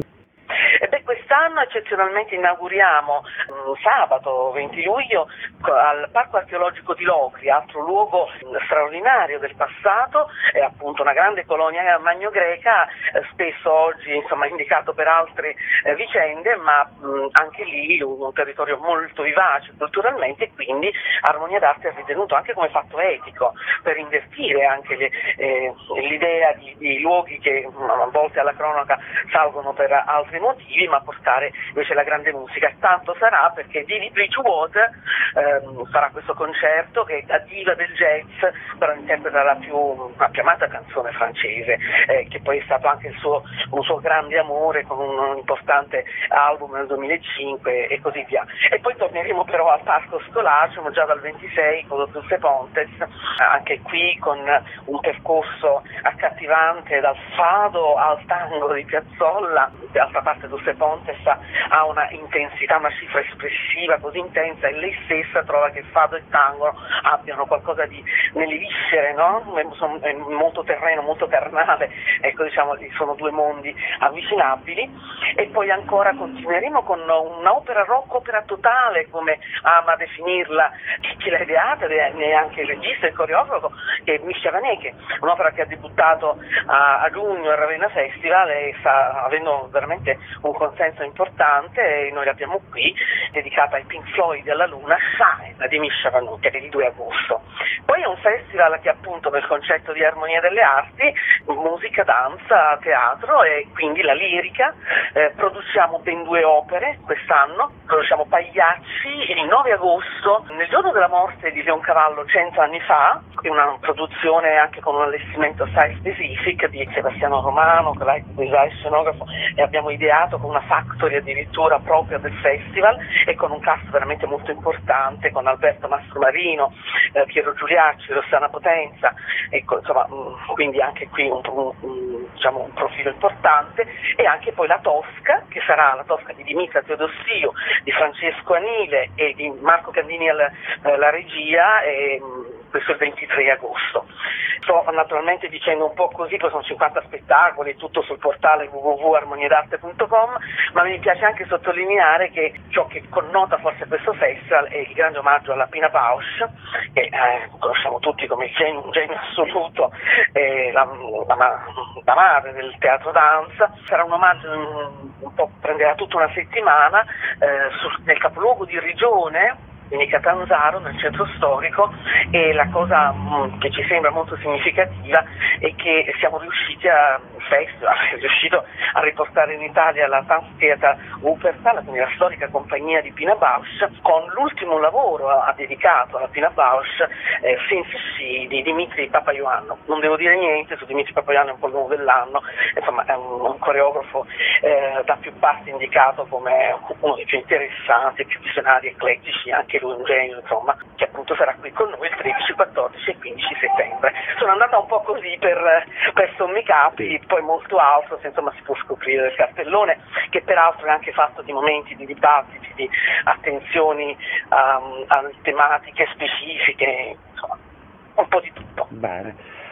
E beh, quest'anno eccezionalmente inauguriamo um, sabato venti luglio al Parco Archeologico di Locri, altro luogo straordinario del passato, è appunto una grande colonia magno-greca, eh, spesso oggi insomma indicato per altre eh, vicende, ma mh, anche lì un, un territorio molto vivace culturalmente, e quindi Armonia d'Arte ha ritenuto anche come fatto etico per invertire anche le, eh, l'idea di, di luoghi che mh, a volte alla cronaca salgono per altri motivi, ma portare invece la grande musica. Tanto sarà perché Didi Bridgewater ehm, farà questo concerto che è la diva del jazz, però interpreta la più, la più amata canzone francese, eh, che poi è stato anche il suo, un suo grande amore con un importante album nel duemilacinque e così via. E poi torneremo però al Parco Scolacium già dal ventisei con lo Dulce Pontes, anche qui con un percorso accattivante dal fado al tango di Piazzolla. D'altra parte Dulce Pontes ha una intensità, una cifra espressiva così intensa, e lei stessa trova che fado e tango abbiano qualcosa di nelle viscere, no? È molto terreno, molto carnale, ecco, diciamo, sono due mondi avvicinabili. E poi ancora continueremo con un'opera rock, opera totale, come ama definirla chi l'ha ideata, ne è anche il regista e il coreografo, che è Mischa Vaneke, un'opera che ha debuttato a, a giugno al Ravenna Festival e sta avendo veramente un consenso importante, e noi l'abbiamo qui, dedicata ai Pink Floyd e alla Luna, Shine di Mischa Vaneke, il due agosto. Poi è un festival che appunto nel concetto di armonia delle arti, musica, danza, teatro e quindi la lirica, eh, produciamo ben due opere quest'anno, produciamo Pagliacci il nove agosto, nel giorno della morte di Leoncavallo cento anni fa, è una produzione anche con un allestimento site specific di Sebastiano Romano, che è il scenografo, e abbiamo ideato con una factory addirittura propria del festival e con un cast veramente molto importante, con Alberto Mastromarino, eh, Piero Giuliacci, Rossana Potenza, ecco, insomma, mh, quindi anche qui un, un, un, diciamo, un profilo importante. E anche poi la Tosca, che sarà la Tosca di Dimitra Teodossio, di Francesco Anile e di Marco Candini alla, alla regia, e mh, questo è il ventitré agosto. Sto naturalmente dicendo un po' così, poi sono cinquanta spettacoli, tutto sul portale w w w punto armonia d'arte punto com, ma mi piace anche sottolineare che ciò che connota forse questo festival è il grande omaggio alla Pina Bausch, che eh, conosciamo tutti come il genio, un genio assoluto, eh, la, la, la madre del teatro danza. Sarà un omaggio un, un po', prenderà tutta una settimana eh, sul, nel capoluogo di regione, quindi Catanzaro, nel centro storico, e la cosa mh, che ci sembra molto significativa è che siamo riusciti a, il festival è riuscito a riportare in Italia la Tanztheater Wuppertal, quindi la storica compagnia di Pina Bausch, con l'ultimo lavoro a, a dedicato alla Pina Bausch, eh, Since Sì, di Dimitri Papaioannou. Non devo dire niente su Dimitri Papaioannou, è un po' il nuovo dell'anno, insomma è un, un coreografo eh, da più parti indicato come uno dei più interessanti, più visionari, eclettici, anche lui un genio, insomma, che appunto sarà qui con noi il tredici, quattordici e quindici settembre. Sono andata un po' così per, per sommi capi, poi molto altro, se insomma si può scoprire del cartellone, che peraltro è anche fatto di momenti di dibattiti, di attenzioni um, a tematiche specifiche, insomma, un po' di tutto. Bene.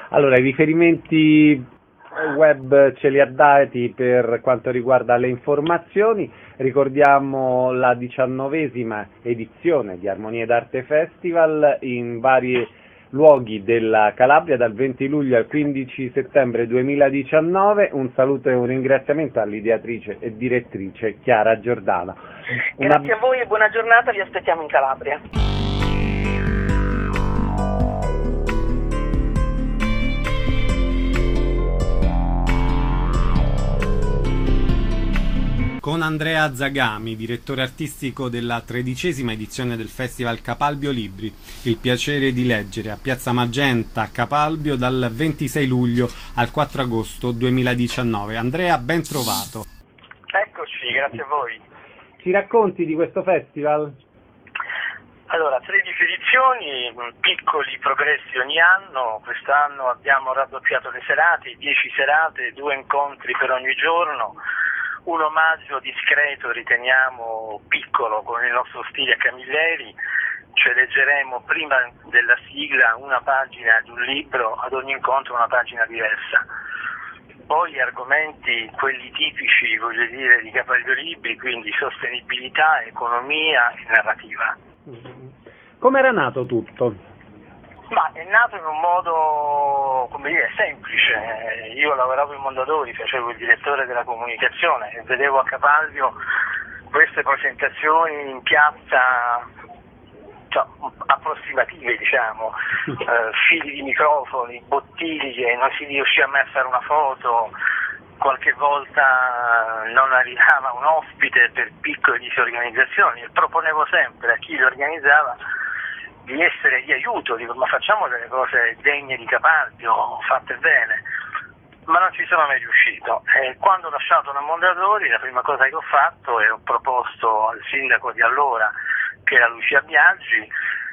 Allora, i riferimenti web ce li ha dati per quanto riguarda le informazioni. Ricordiamo la diciannovesima edizione di Armonie d'Arte Festival in vari luoghi della Calabria dal venti luglio al quindici settembre duemiladiciannove. Un saluto e un ringraziamento all'ideatrice e direttrice Chiara Giordano. Una... Grazie a voi e buona giornata, vi aspettiamo in Calabria. Con Andrea Zagami, direttore artistico della tredicesima edizione del Festival Capalbio Libri, il piacere di leggere a Piazza Magenta a Capalbio dal ventisei luglio al quattro agosto duemiladiciannove. Andrea, ben trovato. Eccoci, grazie a voi. Ci racconti di questo festival? Allora, tredici edizioni, piccoli progressi ogni anno. Quest'anno abbiamo raddoppiato le serate, dieci serate, due incontri per ogni giorno. Un omaggio discreto, riteniamo piccolo, con il nostro stile a Camilleri, cioè leggeremo prima della sigla una pagina di un libro, ad ogni incontro una pagina diversa. Poi argomenti, quelli tipici, voglio dire, di Capalbio Libri, quindi sostenibilità, economia e narrativa. Come era nato tutto? Ma è nato in un modo, come dire, semplice. Io lavoravo in Mondadori, facevo il direttore della comunicazione e vedevo a Capalbio queste presentazioni in piazza, cioè, approssimative, diciamo, eh, fili di microfoni, bottiglie, non si riusciva mai a fare una foto, qualche volta non arrivava un ospite per piccole disorganizzazioni e proponevo sempre a chi lo organizzava di essere di aiuto, dico, ma facciamo delle cose degne di Capalbio, fatte bene, ma non ci sono mai riuscito. E quando ho lasciato la Mondadori, la prima cosa che ho fatto è ho proposto al sindaco di allora, che era Lucia Biaggi,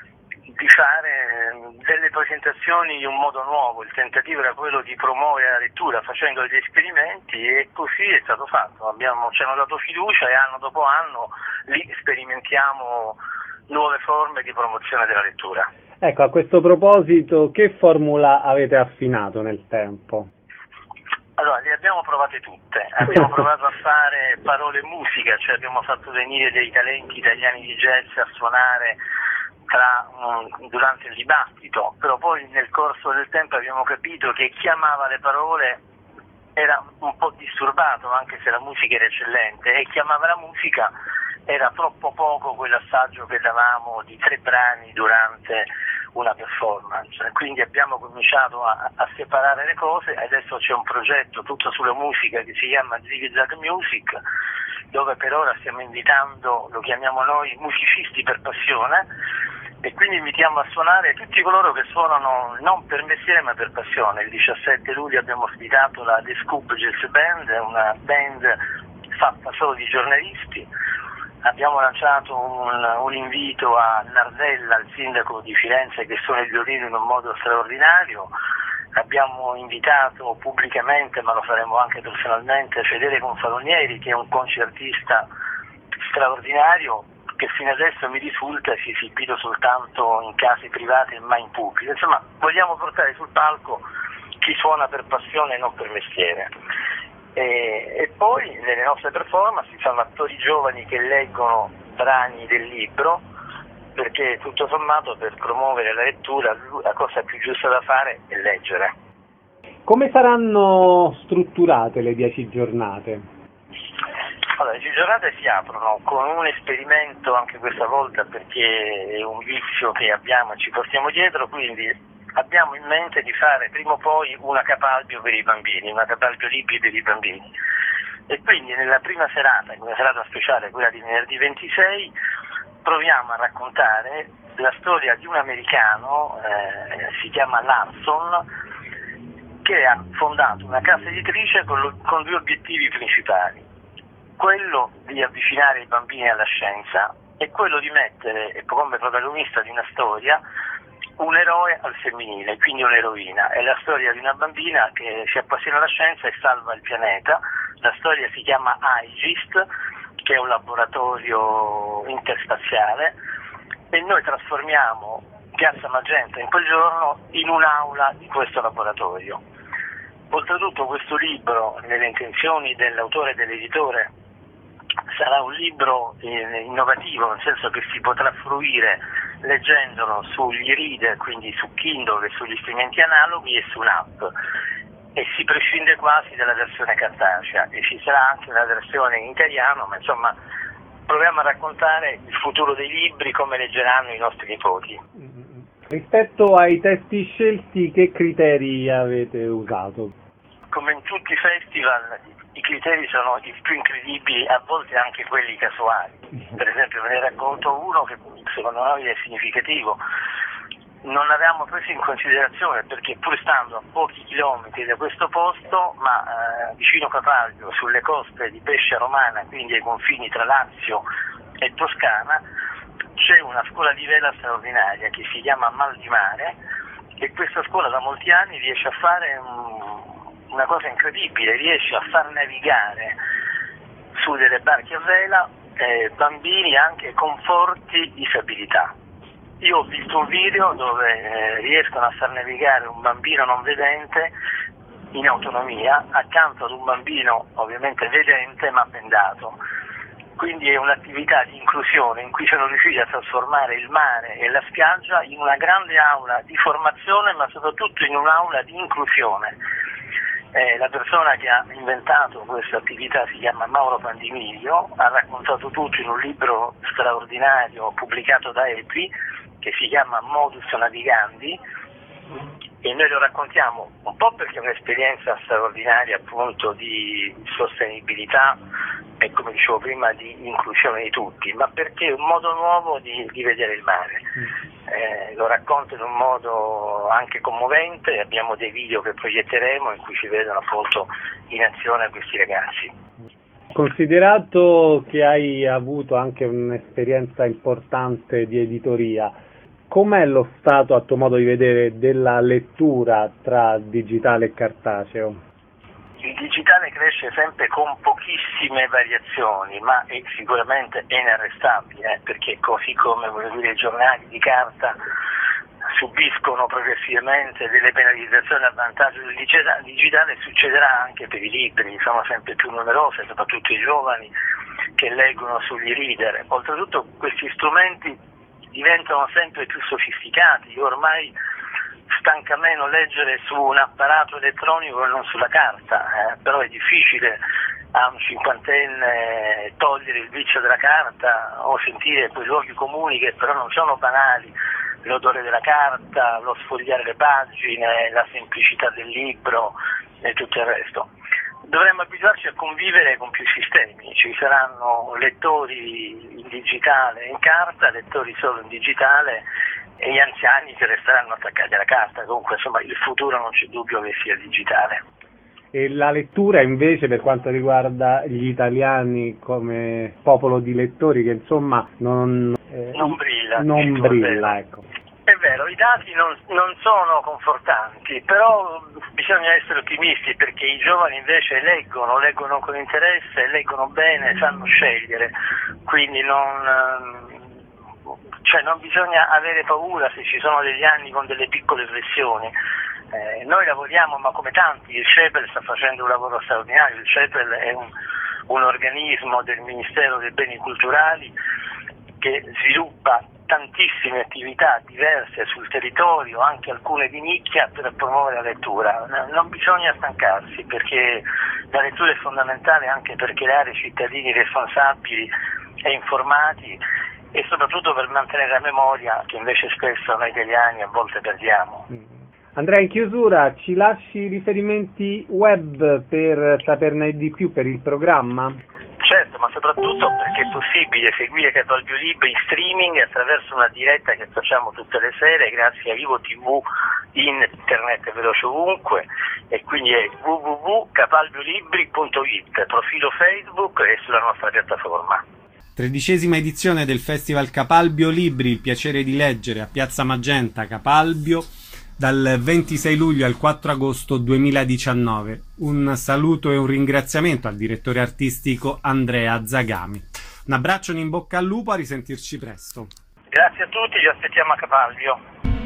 di fare delle presentazioni in un modo nuovo. Il tentativo era quello di promuovere la lettura facendo degli esperimenti e così è stato fatto. Abbiamo, ci hanno dato fiducia e anno dopo anno lì sperimentiamo nuove forme di promozione della lettura. Ecco, a questo proposito, che formula avete affinato nel tempo? Allora, le abbiamo provate tutte. Abbiamo provato a fare parole e musica, cioè abbiamo fatto venire dei talenti italiani di jazz a suonare tra, um, durante il dibattito, però poi nel corso del tempo abbiamo capito che chi amava le parole era un po' disturbato, anche se la musica era eccellente, e chi amava la musica era troppo poco quell'assaggio che davamo di tre brani durante una performance. Quindi abbiamo cominciato a, a separare le cose. Adesso c'è un progetto tutto sulla musica che si chiama Zig Zag Music, dove per ora stiamo invitando, lo chiamiamo noi, musicisti per passione, e quindi invitiamo a suonare tutti coloro che suonano non per mestiere ma per passione. Il diciassette luglio abbiamo ospitato la The Scoop Jazz Band, una band fatta solo di giornalisti. Abbiamo lanciato un, un invito a Nardella, il sindaco di Firenze, che suona il violino in un modo straordinario. Abbiamo invitato pubblicamente, ma lo faremo anche personalmente, Fedele Confalonieri, che è un concertista straordinario, che fino adesso mi risulta si è esibito soltanto in case private e mai in pubblico. Insomma, vogliamo portare sul palco chi suona per passione e non per mestiere. E, e poi nelle nostre performance ci sono attori giovani che leggono brani del libro, perché tutto sommato per promuovere la lettura la cosa più giusta da fare è leggere. Come saranno strutturate le dieci giornate? Allora, le dieci giornate si aprono con un esperimento anche questa volta, perché è un vizio che abbiamo e ci portiamo dietro, quindi abbiamo in mente di fare prima o poi una Capalbio per i bambini, una Capalbio Libri per i bambini. E quindi nella prima serata, una serata speciale, quella di venerdì ventisei, proviamo a raccontare la storia di un americano, eh, si chiama Larson, che ha fondato una casa editrice con, lo, con due obiettivi principali: quello di avvicinare i bambini alla scienza e quello di mettere come protagonista di una storia un eroe al femminile, quindi un'eroina. È la storia di una bambina che si appassiona alla scienza e salva il pianeta. La storia si chiama Aegis, che è un laboratorio interspaziale, e noi trasformiamo Piazza Magenta in quel giorno in un'aula di questo laboratorio. Oltretutto questo libro, nelle intenzioni dell'autore e dell'editore, sarà un libro eh, innovativo, nel senso che si potrà fruire leggendolo sugli reader, quindi su Kindle e sugli strumenti analoghi e su un'app, e si prescinde quasi dalla versione cartacea, e ci sarà anche una versione in italiano, ma insomma proviamo a raccontare il futuro dei libri, come leggeranno i nostri nipoti. Rispetto ai testi scelti, che criteri avete usato? Come in tutti i festival, i criteri sono i più incredibili, a volte anche quelli casuali. Per esempio ve ne racconto uno che secondo noi è significativo. Non l'avevamo preso in considerazione perché, pur stando a pochi chilometri da questo posto, ma eh, vicino Capalbio, sulle coste di Pescia Romana, quindi ai confini tra Lazio e Toscana, c'è una scuola di vela straordinaria che si chiama Mal di Mare, e questa scuola da molti anni riesce a fare un, una cosa incredibile, riesce a far navigare su delle barche a vela eh, bambini anche con forti disabilità. Io ho visto un video dove eh, riescono a far navigare un bambino non vedente in autonomia accanto ad un bambino ovviamente vedente ma bendato. Quindi è un'attività di inclusione in cui sono riusciti a trasformare il mare e la spiaggia in una grande aula di formazione, ma soprattutto in un'aula di inclusione. Eh, la persona che ha inventato questa attività si chiama Mauro Pandimiglio, ha raccontato tutto in un libro straordinario pubblicato da Epi che si chiama Modus Navigandi, e noi lo raccontiamo un po' perché è un'esperienza straordinaria appunto di sostenibilità e, come dicevo prima, di inclusione di tutti, ma perché è un modo nuovo di, di vedere il mare. Eh, lo racconto in un modo anche commovente, abbiamo dei video che proietteremo in cui si vedono appunto in azione questi ragazzi. Considerato che hai avuto anche un'esperienza importante di editoria, com'è lo stato, a tuo modo di vedere, della lettura tra digitale e cartaceo? Il digitale cresce sempre con pochissime variazioni, ma è sicuramente inarrestabile, eh, perché così come voglio dire, i giornali di carta subiscono progressivamente delle penalizzazioni a vantaggio del digitale, succederà anche per i libri, sono sempre più numerose, soprattutto i giovani che leggono sugli reader. Oltretutto questi strumenti diventano sempre più sofisticati, ormai stanca meno leggere su un apparato elettronico e non sulla carta, eh, però è difficile a un cinquantenne togliere il vizio della carta o sentire quei luoghi comuni che però non sono banali, l'odore della carta, lo sfogliare le pagine, la semplicità del libro e tutto il resto. Dovremmo abituarci a convivere con più sistemi, ci saranno lettori in digitale e in carta, lettori solo in digitale e gli anziani che resteranno attaccati alla carta. Comunque insomma il futuro non c'è dubbio che sia digitale. E la lettura invece, per quanto riguarda gli italiani come popolo di lettori, che insomma non, eh, non brilla, non brilla, ecco. È vero, i dati non, non sono confortanti, però bisogna essere ottimisti perché i giovani invece leggono, leggono con interesse, leggono bene, sanno scegliere, quindi non, cioè non bisogna avere paura se ci sono degli anni con delle piccole flessioni. Eh, noi lavoriamo, ma come tanti, il CEPEL sta facendo un lavoro straordinario, il CEPEL è un, un organismo del Ministero dei Beni Culturali che sviluppa tantissime attività diverse sul territorio, anche alcune di nicchia, per promuovere la lettura. Non bisogna stancarsi perché la lettura è fondamentale anche per creare cittadini responsabili e informati e soprattutto per mantenere la memoria che invece spesso noi italiani a volte perdiamo. Andrea, in chiusura ci lasci riferimenti web per saperne di più per il programma? Certo, ma soprattutto perché è possibile seguire Capalbio Libri in streaming attraverso una diretta che facciamo tutte le sere grazie a Vivo tivù, internet veloce ovunque, e quindi è w w w punto capalbiolibri punto it, profilo Facebook e sulla nostra piattaforma. Tredicesima edizione del Festival Capalbio Libri, il piacere di leggere a Piazza Magenta, Capalbio, dal ventisei luglio al quattro agosto duemiladiciannove. Un saluto e un ringraziamento al direttore artistico Andrea Zagami. Un abbraccio e un in bocca al lupo, a risentirci presto. Grazie a tutti, ci aspettiamo a Capalbio.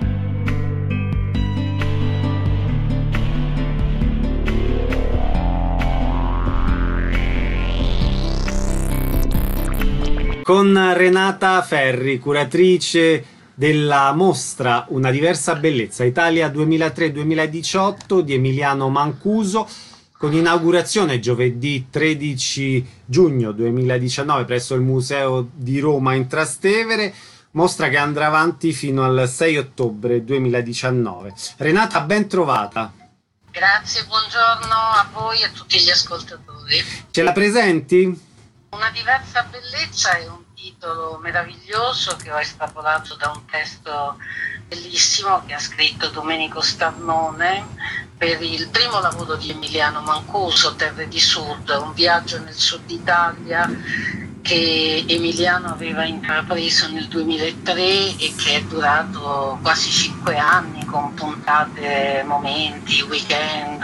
con Renata Ferri, curatrice della mostra Una diversa bellezza Italia duemilatré duemiladiciotto di Emiliano Mancuso, con inaugurazione giovedì tredici giugno duemiladiciannove presso il Museo di Roma in Trastevere, mostra che andrà avanti fino al sei ottobre duemiladiciannove. Renata, ben trovata. Grazie, buongiorno a voi e a tutti gli ascoltatori. Ce la presenti? Una diversa bellezza è un titolo meraviglioso che ho estrapolato da un testo bellissimo che ha scritto Domenico Starnone per il primo lavoro di Emiliano Mancuso, Terre di Sud, un viaggio nel sud Italia che Emiliano aveva intrapreso nel duemilatré e che è durato quasi cinque anni con puntate, momenti, weekend.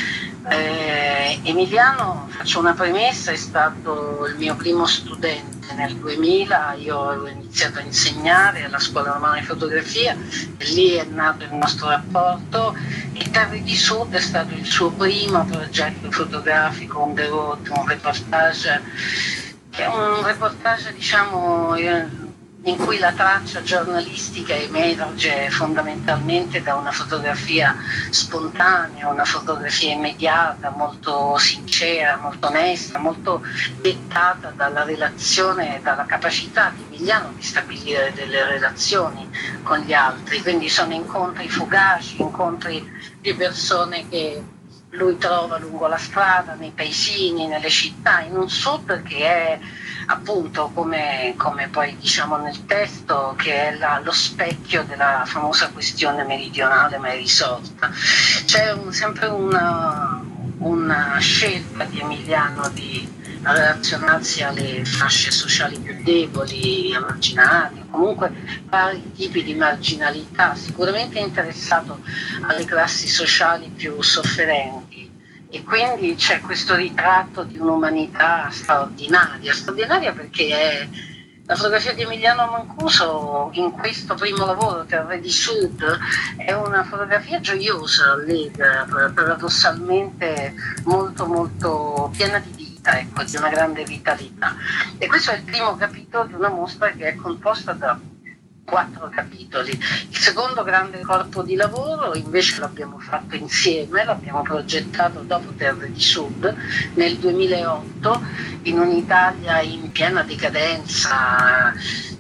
Eh, Emiliano, faccio una premessa, è stato il mio primo studente nel duemila, io ho iniziato a insegnare alla Scuola Romana di Fotografia e lì è nato il nostro rapporto, e Terre di Sud è stato il suo primo progetto fotografico on the road, un reportage, che è un reportage diciamo in cui la traccia giornalistica emerge fondamentalmente da una fotografia spontanea, una fotografia immediata, molto sincera, molto onesta, molto dettata dalla relazione e dalla capacità di Emiliano di stabilire delle relazioni con gli altri. Quindi sono incontri fugaci, incontri di persone che lui trova lungo la strada, nei paesini, nelle città, in un sud che è appunto, come, come poi diciamo nel testo, che è la, lo specchio della famosa questione meridionale mai risolta. C'è un, sempre una, una scelta di Emiliano di relazionarsi alle fasce sociali più deboli, emarginate, comunque vari tipi di marginalità, sicuramente interessato alle classi sociali più sofferenti, e quindi c'è questo ritratto di un'umanità straordinaria, straordinaria perché è la fotografia di Emiliano Mancuso in questo primo lavoro, Terre di Sud, è una fotografia gioiosa, allegra, paradossalmente molto molto piena di vita, ecco, di una grande vitalità. E questo è il primo capitolo di una mostra che è composta da quattro capitoli. Il secondo grande corpo di lavoro invece l'abbiamo fatto insieme, l'abbiamo progettato dopo Terre di Sud nel duemilaotto, in un'Italia in piena decadenza,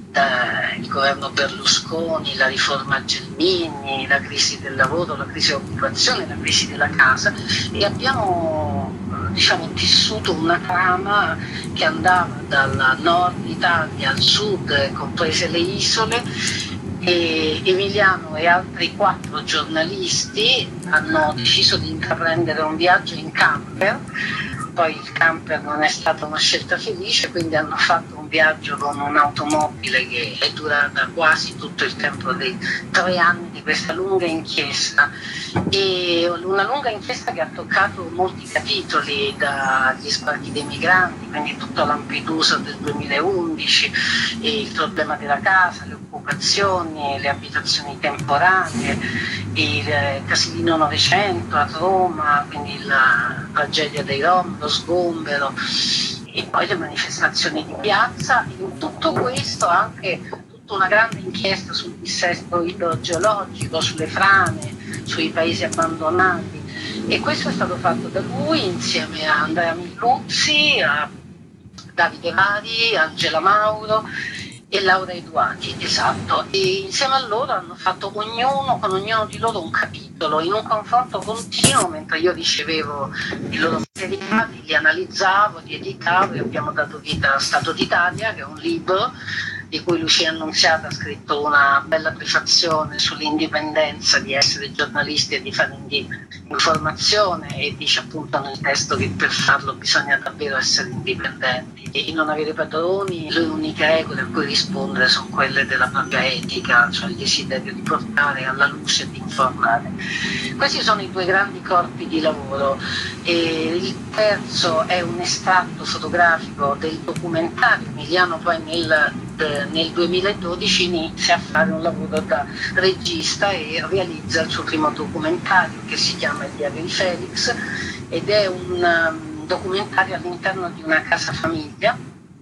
da il governo Berlusconi, la riforma Gelmini, la crisi del lavoro, la crisi dell'occupazione, la crisi della casa, e abbiamo diciamo tessuto una trama che andava dal nord Italia al sud, comprese le isole, e Emiliano e altri quattro giornalisti hanno deciso di intraprendere un viaggio in camper. Poi il camper non è stata una scelta felice, quindi hanno fatto un viaggio con un'automobile che è durata quasi tutto il tempo dei tre anni di questa lunga inchiesta, e una lunga inchiesta che ha toccato molti capitoli, dagli sbarchi dei migranti, quindi tutto Lampedusa del duemilaundici, e il problema della casa, le occupazioni, le abitazioni temporanee, il Casilino Novecento a Roma, quindi la tragedia dei Rom, lo sgombero, e poi le manifestazioni di piazza. In tutto questo anche tutta una grande inchiesta sul dissesto idrogeologico, sulle frane, sui paesi abbandonati, e questo è stato fatto da lui insieme a Andrea Milluzzi, a Davide Vari, Angela Mauro e Laura Eduati, esatto, e insieme a loro hanno fatto ognuno, con ognuno di loro un capitolo, in un confronto continuo, mentre io ricevevo i loro materiali, li analizzavo, li editavo, e abbiamo dato vita a Stato d'Italia, che è un libro di cui Lucia Annunziata ha scritto una bella prefazione sull'indipendenza di essere giornalisti e di fare informazione, e dice appunto nel testo che per farlo bisogna davvero essere indipendenti e non avere padroni. Le uniche regole a cui rispondere sono quelle della propria etica, cioè il desiderio di portare alla luce e di informare. Questi sono i due grandi corpi di lavoro, e il terzo è un estratto fotografico del documentario. Emiliano poi nel nel duemiladodici inizia a fare un lavoro da regista e realizza il suo primo documentario, che si chiama Il diario di Felix, ed è un um, documentario all'interno di una casa famiglia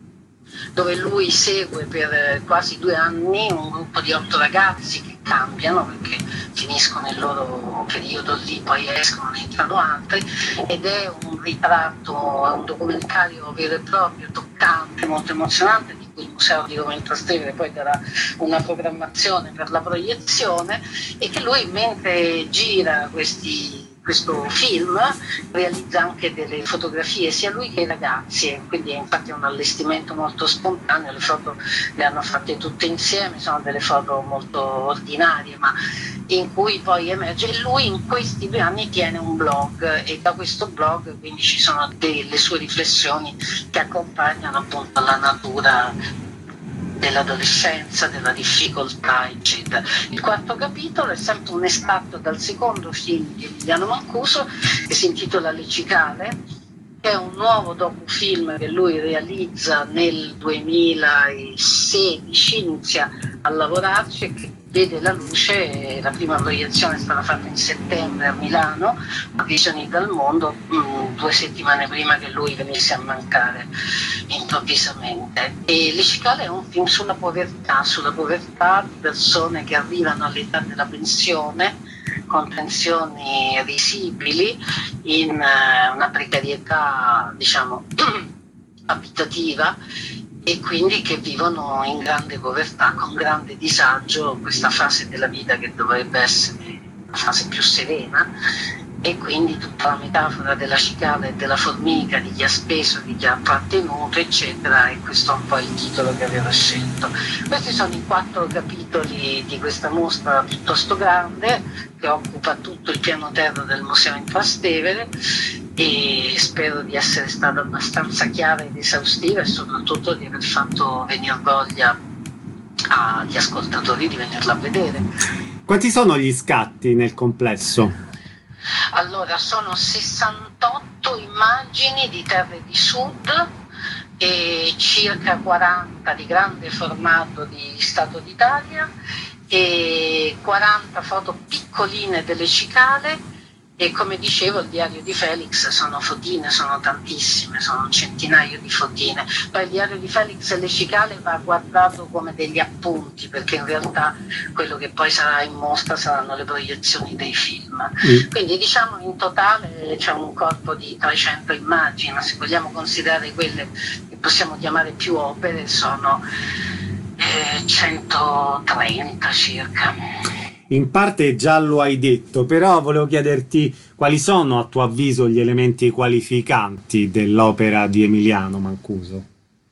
dove lui segue per quasi due anni un gruppo di otto ragazzi che cambiano perché finiscono il loro periodo lì, poi escono, ne entrano altri, ed è un ritratto, è un documentario vero e proprio, toccante, molto emozionante, di cui il Museo di Roma in Trastevere poi darà una programmazione per la proiezione, e che lui mentre gira questi questo film realizza anche delle fotografie sia lui che i ragazzi, e quindi è infatti un allestimento molto spontaneo. Le foto le hanno fatte tutte insieme, sono delle foto molto ordinarie, ma in cui poi emerge, e lui in questi due anni tiene un blog, e da questo blog quindi ci sono delle sue riflessioni che accompagnano appunto la natura dell'adolescenza, della difficoltà, eccetera. Il quarto capitolo è sempre un estratto dal secondo film di Emiliano Mancuso, che si intitola Le Cicale, che è un nuovo docufilm che lui realizza nel duemilasedici, inizia a lavorarci e che vede la luce. La prima proiezione è stata fatta in settembre a Milano, a Visioni dal Mondo, mh, due settimane prima che lui venisse a mancare improvvisamente. E Le Cicale è un film sulla povertà, sulla povertà di persone che arrivano all'età della pensione con pensioni risibili, in uh, una precarietà, diciamo, abitativa, e quindi che vivono in grande povertà, con grande disagio, questa fase della vita che dovrebbe essere la fase più serena. E quindi tutta la metafora della cicala e della formica, di chi ha speso, di chi ha trattenuto, eccetera, e questo è un po' il titolo che avevo scelto. Questi sono i quattro capitoli di questa mostra piuttosto grande, che occupa tutto il piano terra del Museo in Trastevere, e spero di essere stata abbastanza chiara ed esaustiva, e soprattutto di aver fatto venire voglia agli ascoltatori di venirla a vedere. Quanti sono gli scatti nel complesso? Allora, sono sessantotto immagini di terre di sud e circa quaranta di grande formato di Stato d'Italia e quaranta foto piccoline delle cicale. E come dicevo, il diario di Felix sono fotine, sono tantissime, sono un centinaio di fotine. Poi il diario di Felix e le cicale va guardato come degli appunti, perché in realtà quello che poi sarà in mostra saranno le proiezioni dei film. Mm. Quindi diciamo in totale c'è un corpo di trecento immagini, ma se vogliamo considerare quelle che possiamo chiamare più opere sono eh, centotrenta circa. In parte già lo hai detto, però volevo chiederti quali sono a tuo avviso gli elementi qualificanti dell'opera di Emiliano Mancuso?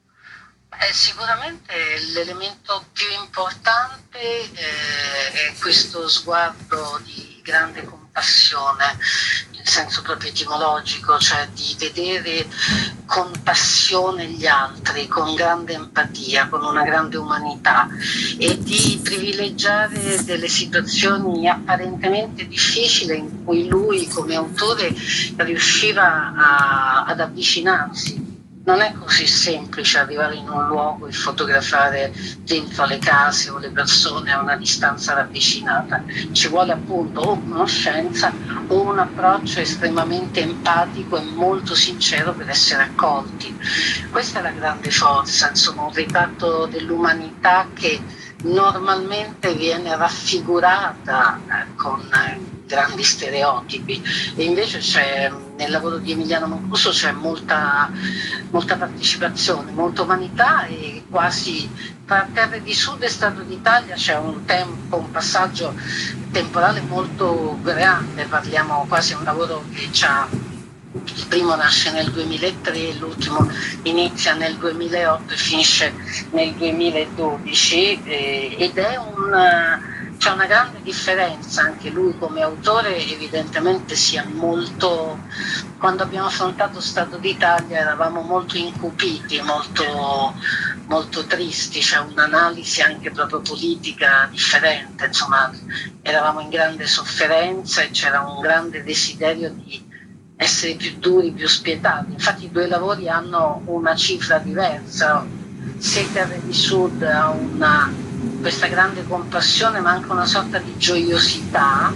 Eh, sicuramente l'elemento più importante eh, è questo sguardo di grande compassione, in senso proprio etimologico, cioè di vedere con passione gli altri, con grande empatia, con una grande umanità, e di privilegiare delle situazioni apparentemente difficili in cui lui come autore riusciva a, ad avvicinarsi. Non è così semplice arrivare in un luogo e fotografare dentro le case o le persone a una distanza ravvicinata. Ci vuole appunto o conoscenza o un approccio estremamente empatico e molto sincero per essere accolti. Questa è la grande forza, insomma, un ritratto dell'umanità che normalmente viene raffigurata eh, con eh, grandi stereotipi, e invece c'è nel lavoro di Emiliano Mancuso c'è molta, molta partecipazione, molta umanità, e quasi tra terre di sud e Stato d'Italia c'è un tempo, un passaggio temporale molto grande. Parliamo quasi di un lavoro che c'ha, il primo nasce nel duemilatré, l'ultimo inizia nel duemilaotto e finisce nel duemiladodici, eh, ed è un c'è una grande differenza. Anche lui come autore evidentemente sia molto, quando abbiamo affrontato Stato d'Italia eravamo molto incupiti, molto, molto tristi, c'è un'analisi anche proprio politica differente, insomma eravamo in grande sofferenza e c'era un grande desiderio di essere più duri, più spietati. Infatti i due lavori hanno una cifra diversa. Se Terre di Sud ha una questa grande compassione ma anche una sorta di gioiosità,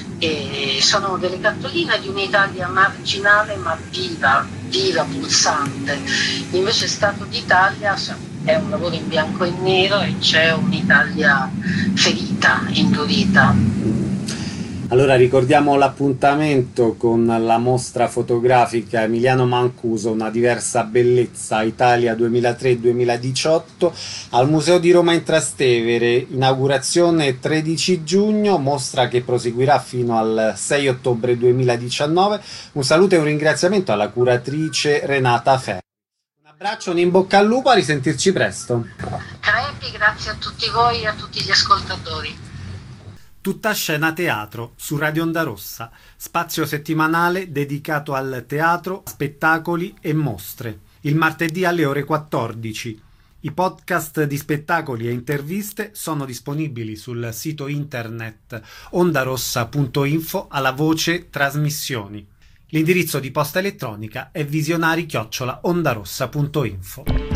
e sono delle cartoline di un'Italia marginale ma viva, viva, pulsante. Invece Stato d'Italia è un lavoro in bianco e nero e c'è un'Italia ferita, indurita. Allora ricordiamo l'appuntamento con la mostra fotografica Emiliano Mancuso, Una diversa bellezza, Italia duemilatré duemiladiciotto, al Museo di Roma in Trastevere, inaugurazione tredici giugno, mostra che proseguirà fino al sei ottobre duemiladiciannove. Un saluto e un ringraziamento alla curatrice Renata Ferri. Un abbraccio, un in bocca al lupo, a risentirci presto. Crepi, grazie a tutti voi e a tutti gli ascoltatori. Tutta scena teatro su Radio Onda Rossa, spazio settimanale dedicato al teatro, spettacoli e mostre. Il martedì alle ore quattordici. I podcast di spettacoli e interviste sono disponibili sul sito internet ondarossa punto info alla voce trasmissioni. L'indirizzo di posta elettronica è visionari chiocciola ondarossa punto info.